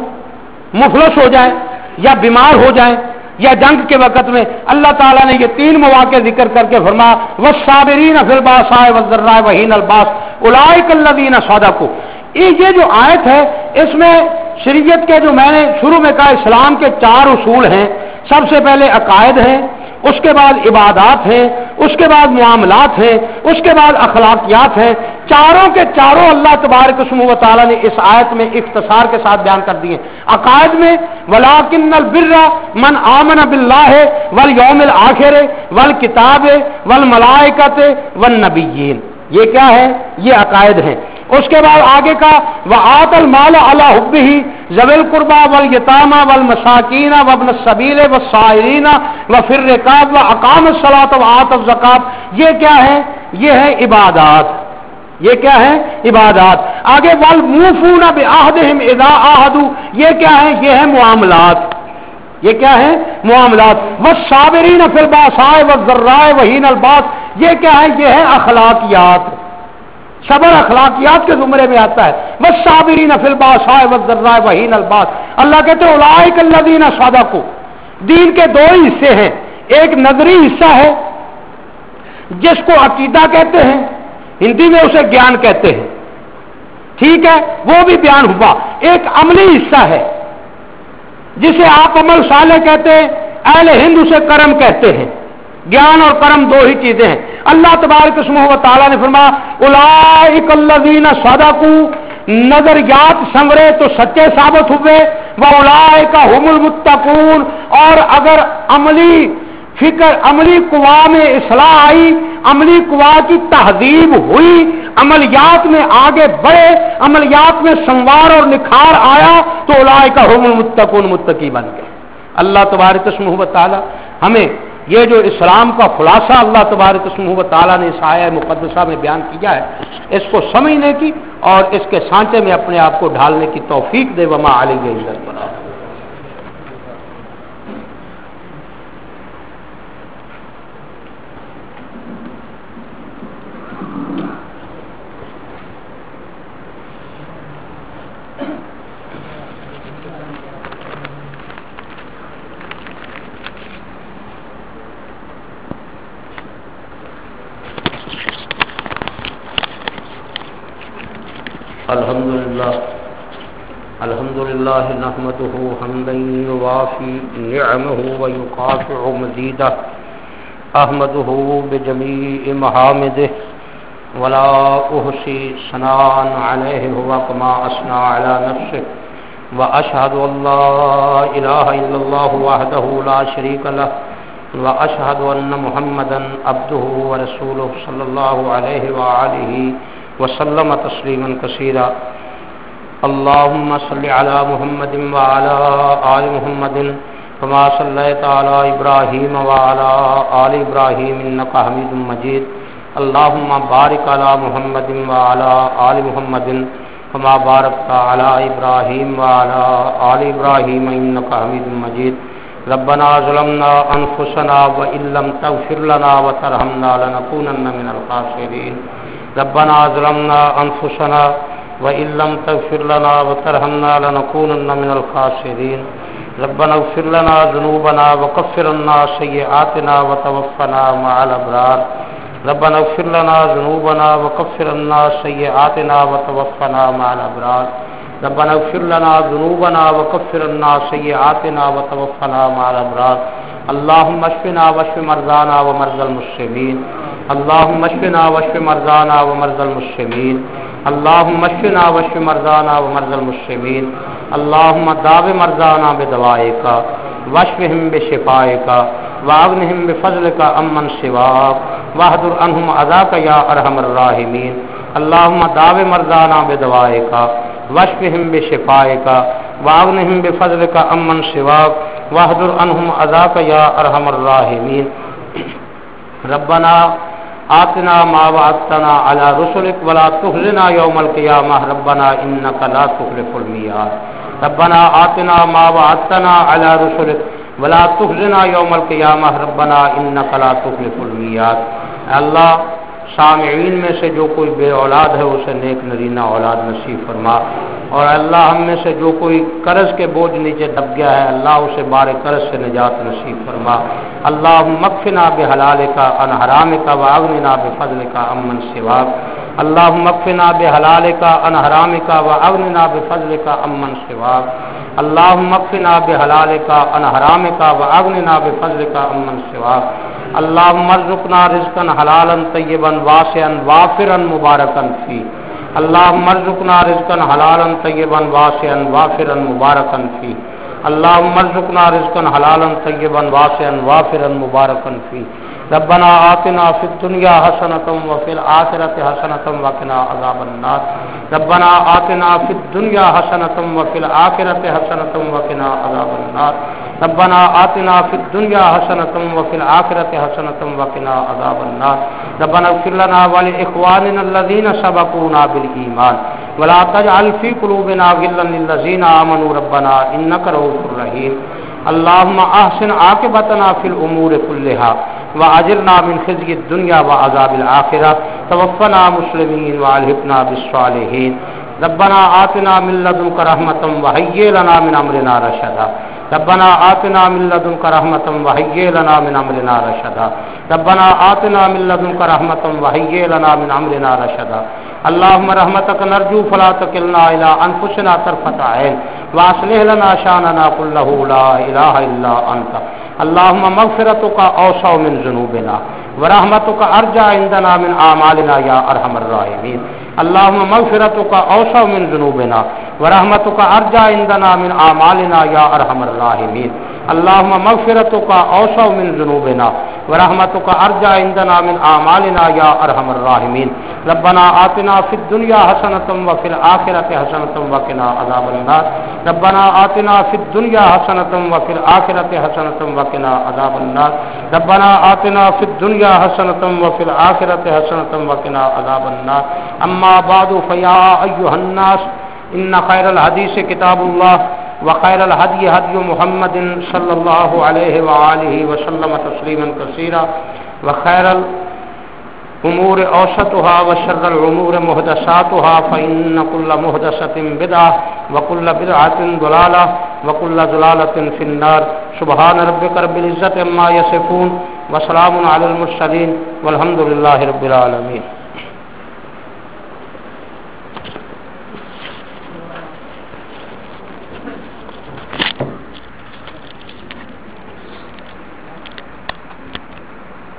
مفلس ہو جائیں یا بیمار ہو جائیں یا جنگ کے وقت میں۔ اللہ تعالیٰ نے یہ تین مواقع ذکر کر کے فرمایا والصابرین فی الباساء والضراء وحین الباس اولئک الذین صدقوا۔ یہ جو آیت ہے اس میں شریعت کے جو میں نے شروع میں کہا اسلام کے چار اصول ہیں۔ سب سے پہلے عقائد ہیں، اس کے بعد عبادات ہیں، اس کے بعد معاملات ہیں، اس کے بعد اخلاقیات ہیں۔ چاروں کے چاروں اللہ تبارک اسمہ و تعالیٰ نے اس آیت میں اختصار کے ساتھ بیان کر دیے۔ عقائد میں وَلَٰكِنَّ الْبِرَّ مَنْ آمَنَ بِاللَّهِ وَالْيَوْمِ الْآخِرِ وَالْكِتَابِ وَالْمَلَائِكَةِ وَالنَّبِيِّينَ، یہ کیا ہے؟ یہ عقائد ہیں۔ اس کے بعد آگے کا وَآتَ الْمَالَ عَلَىٰ حُبِّهِ ذَوِي الْقُرْبَىٰ وَالْيَتَامَىٰ وَالْمَسَاكِينَ وَابْنَ السَّبِيلِ وَالسَّائِلِينَ وَفِي الرِّقَابِ وَأَقَامَ الصَّلَاةَ وَآتَى الزَّكَاةَ، یہ کیا ہے؟ یہ ہے عبادات۔ یہ کیا ہے؟ عبادات۔ آگے وَالْمُوفُونَ بِعَہْدِهِمْ إِذَا عَاهَدُوا، یہ کیا ہے؟ یہ ہے معاملات۔ یہ کیا ہے؟ معاملات۔ وَالصَّابِرِينَ فِي الْبَأْسَاءِ وَالضَّرَّاءِ وَحِينَ الْبَأْسِ، یہ کیا ہے؟ یہ ہے اخلاقیات۔ صبر اخلاقیات کے زمرے میں آتا ہے۔ والصابرین فی الباساء والضراء وحین الباس، اللہ کہتے ہیں اولئک الذین صدقوا۔ دین کے دو ہی حصے ہیں، ایک نظری حصہ ہے جس کو عقیدہ کہتے ہیں، ہندی میں اسے گیان کہتے ہیں، ٹھیک ہے، وہ بھی بیان ہوا۔ ایک عملی حصہ ہے جسے آپ عمل صالح کہتے ہیں، اہل ہند اسے کرم کہتے ہیں۔ گیان اور کرم دو ہی چیزیں ہیں۔ اللہ تبارک اسمہ و تعالیٰ نے فرمایا اولئک الذین صدقوا، نظریات سنورے تو سچے ثابت ہوئے، واولئک هم المتقون، اور اگر عملی فکر عملی قوا میں اصلاح آئی، عملی قوا کی تہذیب ہوئی، عملیات میں آگے بڑھے، عملیات میں سنوار اور نکھار آیا تو اولئک هم المتقون، متقی بن گئے۔ اللہ تبارک اسمہ و تعالیٰ ہمیں یہ جو اسلام کا خلاصہ اللہ تبارک اسمہ و تعالیٰ نے اس آیہ مقدسہ میں بیان کیا ہے، اس کو سمجھنے کی اور اس کے سانچے میں اپنے آپ کو ڈھالنے کی توفیق دے۔ وما علیہ الا البلاغ۔ الحمد للہ الحمد للہ نحمده حمدا یوافی نعمه ویکافئ مزیدہ، احمده بجمیع محامده ولا أحصي ثناء عليه هو كما أثنى على نفسه وأشهد أن لا إله إلا الله وحده لا شريك له وأشهد أن محمدا عبده ورسوله صلى الله عليه وآله وسلم تسليما كثيرا اللهم صل على محمد وعلى آل محمد كما صليت على إبراهيم وعلى آل إبراهيم إنك حميد مجيد اللهم بارك على محمد وعلى آل محمد كما باركت على إبراهيم وعلى آل إبراهيم إنك حميد مجيد ربنا ظلمنا أنفسنا وإن لم تغفر لنا وترحمنا لنكونن من الخاسرين ربنا ظلمنا أنفسنا وإن لم تغفر لنا وترحمنا لنكونن من الخاسرين ربنا اغفر لنا ذنوبنا وكفر عنا سيئاتنا وتوفنا مع الأبرار ربنا اغفر لنا ذنوبنا وكفر عنا سيئاتنا وتوفنا مع الأبرار ربنا اغفر لنا ذنوبنا وكفر عنا سيئاتنا وتوفنا مع الأبرار اللهم اشفنا واشف مرضانا ومرضى المسلمين اللهم اشفنا واشف مرضانا ومرضى المسلمين اللهم اشفنا واشف مرضانا ومرضى المسلمين اللهم داو مرضانا بدوائك واشفهم بشفائك واغنهم بفضلك عمن سواك واحضر عنهم عذاك يا ارحم الراحمين اللهم داو مرضانا بدوائك واشفهم بشفائك واغنهم بفضلك عمن سواك واحضر عنهم عذاك يا ارحم الراحمين ربنا آتنا ما وعدتنا على رسلك ولا تخزنا يوم القيامة ربنا إنك لا تخلف الميعاد ربنا آتنا ما وعدتنا على رسلك ولا تخزنا يوم القيامة ربنا إنك لا تخلف الميعاد اللہ سامعین میں سے جو کوئی بے اولاد ہے اسے نیک نرینہ اولاد نصیب فرما اور اللہ ہم میں سے جو کوئی قرض کے بوجھ نیچے دب گیا ہے اللہ اسے بار قرض سے نجات نصیب فرما اللہم اکفنا بحلالک عن حرامک واغننا بفضلک عمن سواک اللہم اکفنا بحلالک عن حرامک واغننا بفضلک عمن سواک اللہم اکفنا بحلالک عن حرامک واغننا بفضلک عمن سواک اللہم ارزقنا رزقا حلالا طیبا واسعا وافرا مبارکا فی اللہم ارزقنا رزقا حلالا طیبا واسعا وافرا مبارکا فی اللہم ارزقنا رزقا حلالا طیبا واسعا وافرا مبارکا فی ربنا آتنا فی الدنیا حسنۃ وفی الآخرۃ حسنۃ وقنا عذاب النار ربنا آتنا فی الدنیا حسنۃ وفی الآخرۃ حسنۃ وقنا عذاب النار ربنا آتنا فی الدنیا حسنۃ وفی الآخرۃ حسنۃ وقنا عذاب النار ربنا اغفر لنا ولإخواننا الذين سبقونا بالإيمان ولا تجعل في قلوبنا غلا للذين آمنوا ربنا إنك رؤوف رحيم اللهم أحسن عاقبتنا في الأمور كلها وأجرنا من خزي الدنيا وعذاب الآخرة توفنا مسلمين وألحقنا بالصالحين ربنا آتنا من لدنك رحمة وهيئ لنا من أمرنا رشدا ربنا آتنا من لدنك رحمة وهيئ لنا من أمرنا رشدا ربنا آتنا من لدنك رحمة وهيئ لنا من أمرنا رشدا اللهم رحمتك نرجو فلا تكلنا إلى أنفسنا طرفة عين وأصلح لنا شأننا كله لا إله إلا أنت اللهم مغفرتك أوسع من ذنوبنا ورحمتك أرجى عندنا من أعمالنا يا أرحم الراحمين اللهم مغفرتك أوسع من ذنوبنا ورحمتك أرجى عندنا من أعمالنا يا أرحم الراحمين اللهم مغفرتك أوسع من ذنوبنا ورحمتك أرجى عندنا من أعمالنا يا أرحم الراحمين ربنا آتنا في الدنيا حسنة وفي الآخرة حسنة وقنا عذاب النار ربنا آتنا في الدنيا حسنة وفي الآخرة حسنة وقنا عذاب النار ربنا آتنا في الدنيا حسنة وفي الآخرة حسنة وقنا عذاب النار أما بعد فيا أيها الناس إن خير الحديث كتاب الله وخير الهدي هدي محمد صلى الله عليه وآله وسلم تسليما كثيرا وخير الأمور أوسطها وشر الأمور محدثاتها فإن كل محدثة بدعة وكل بدعة ضلالة وكل ضلالة في النار سبحان ربك رب العزة عما يصفون وسلام على المرسلين والحمد لله رب العالمين.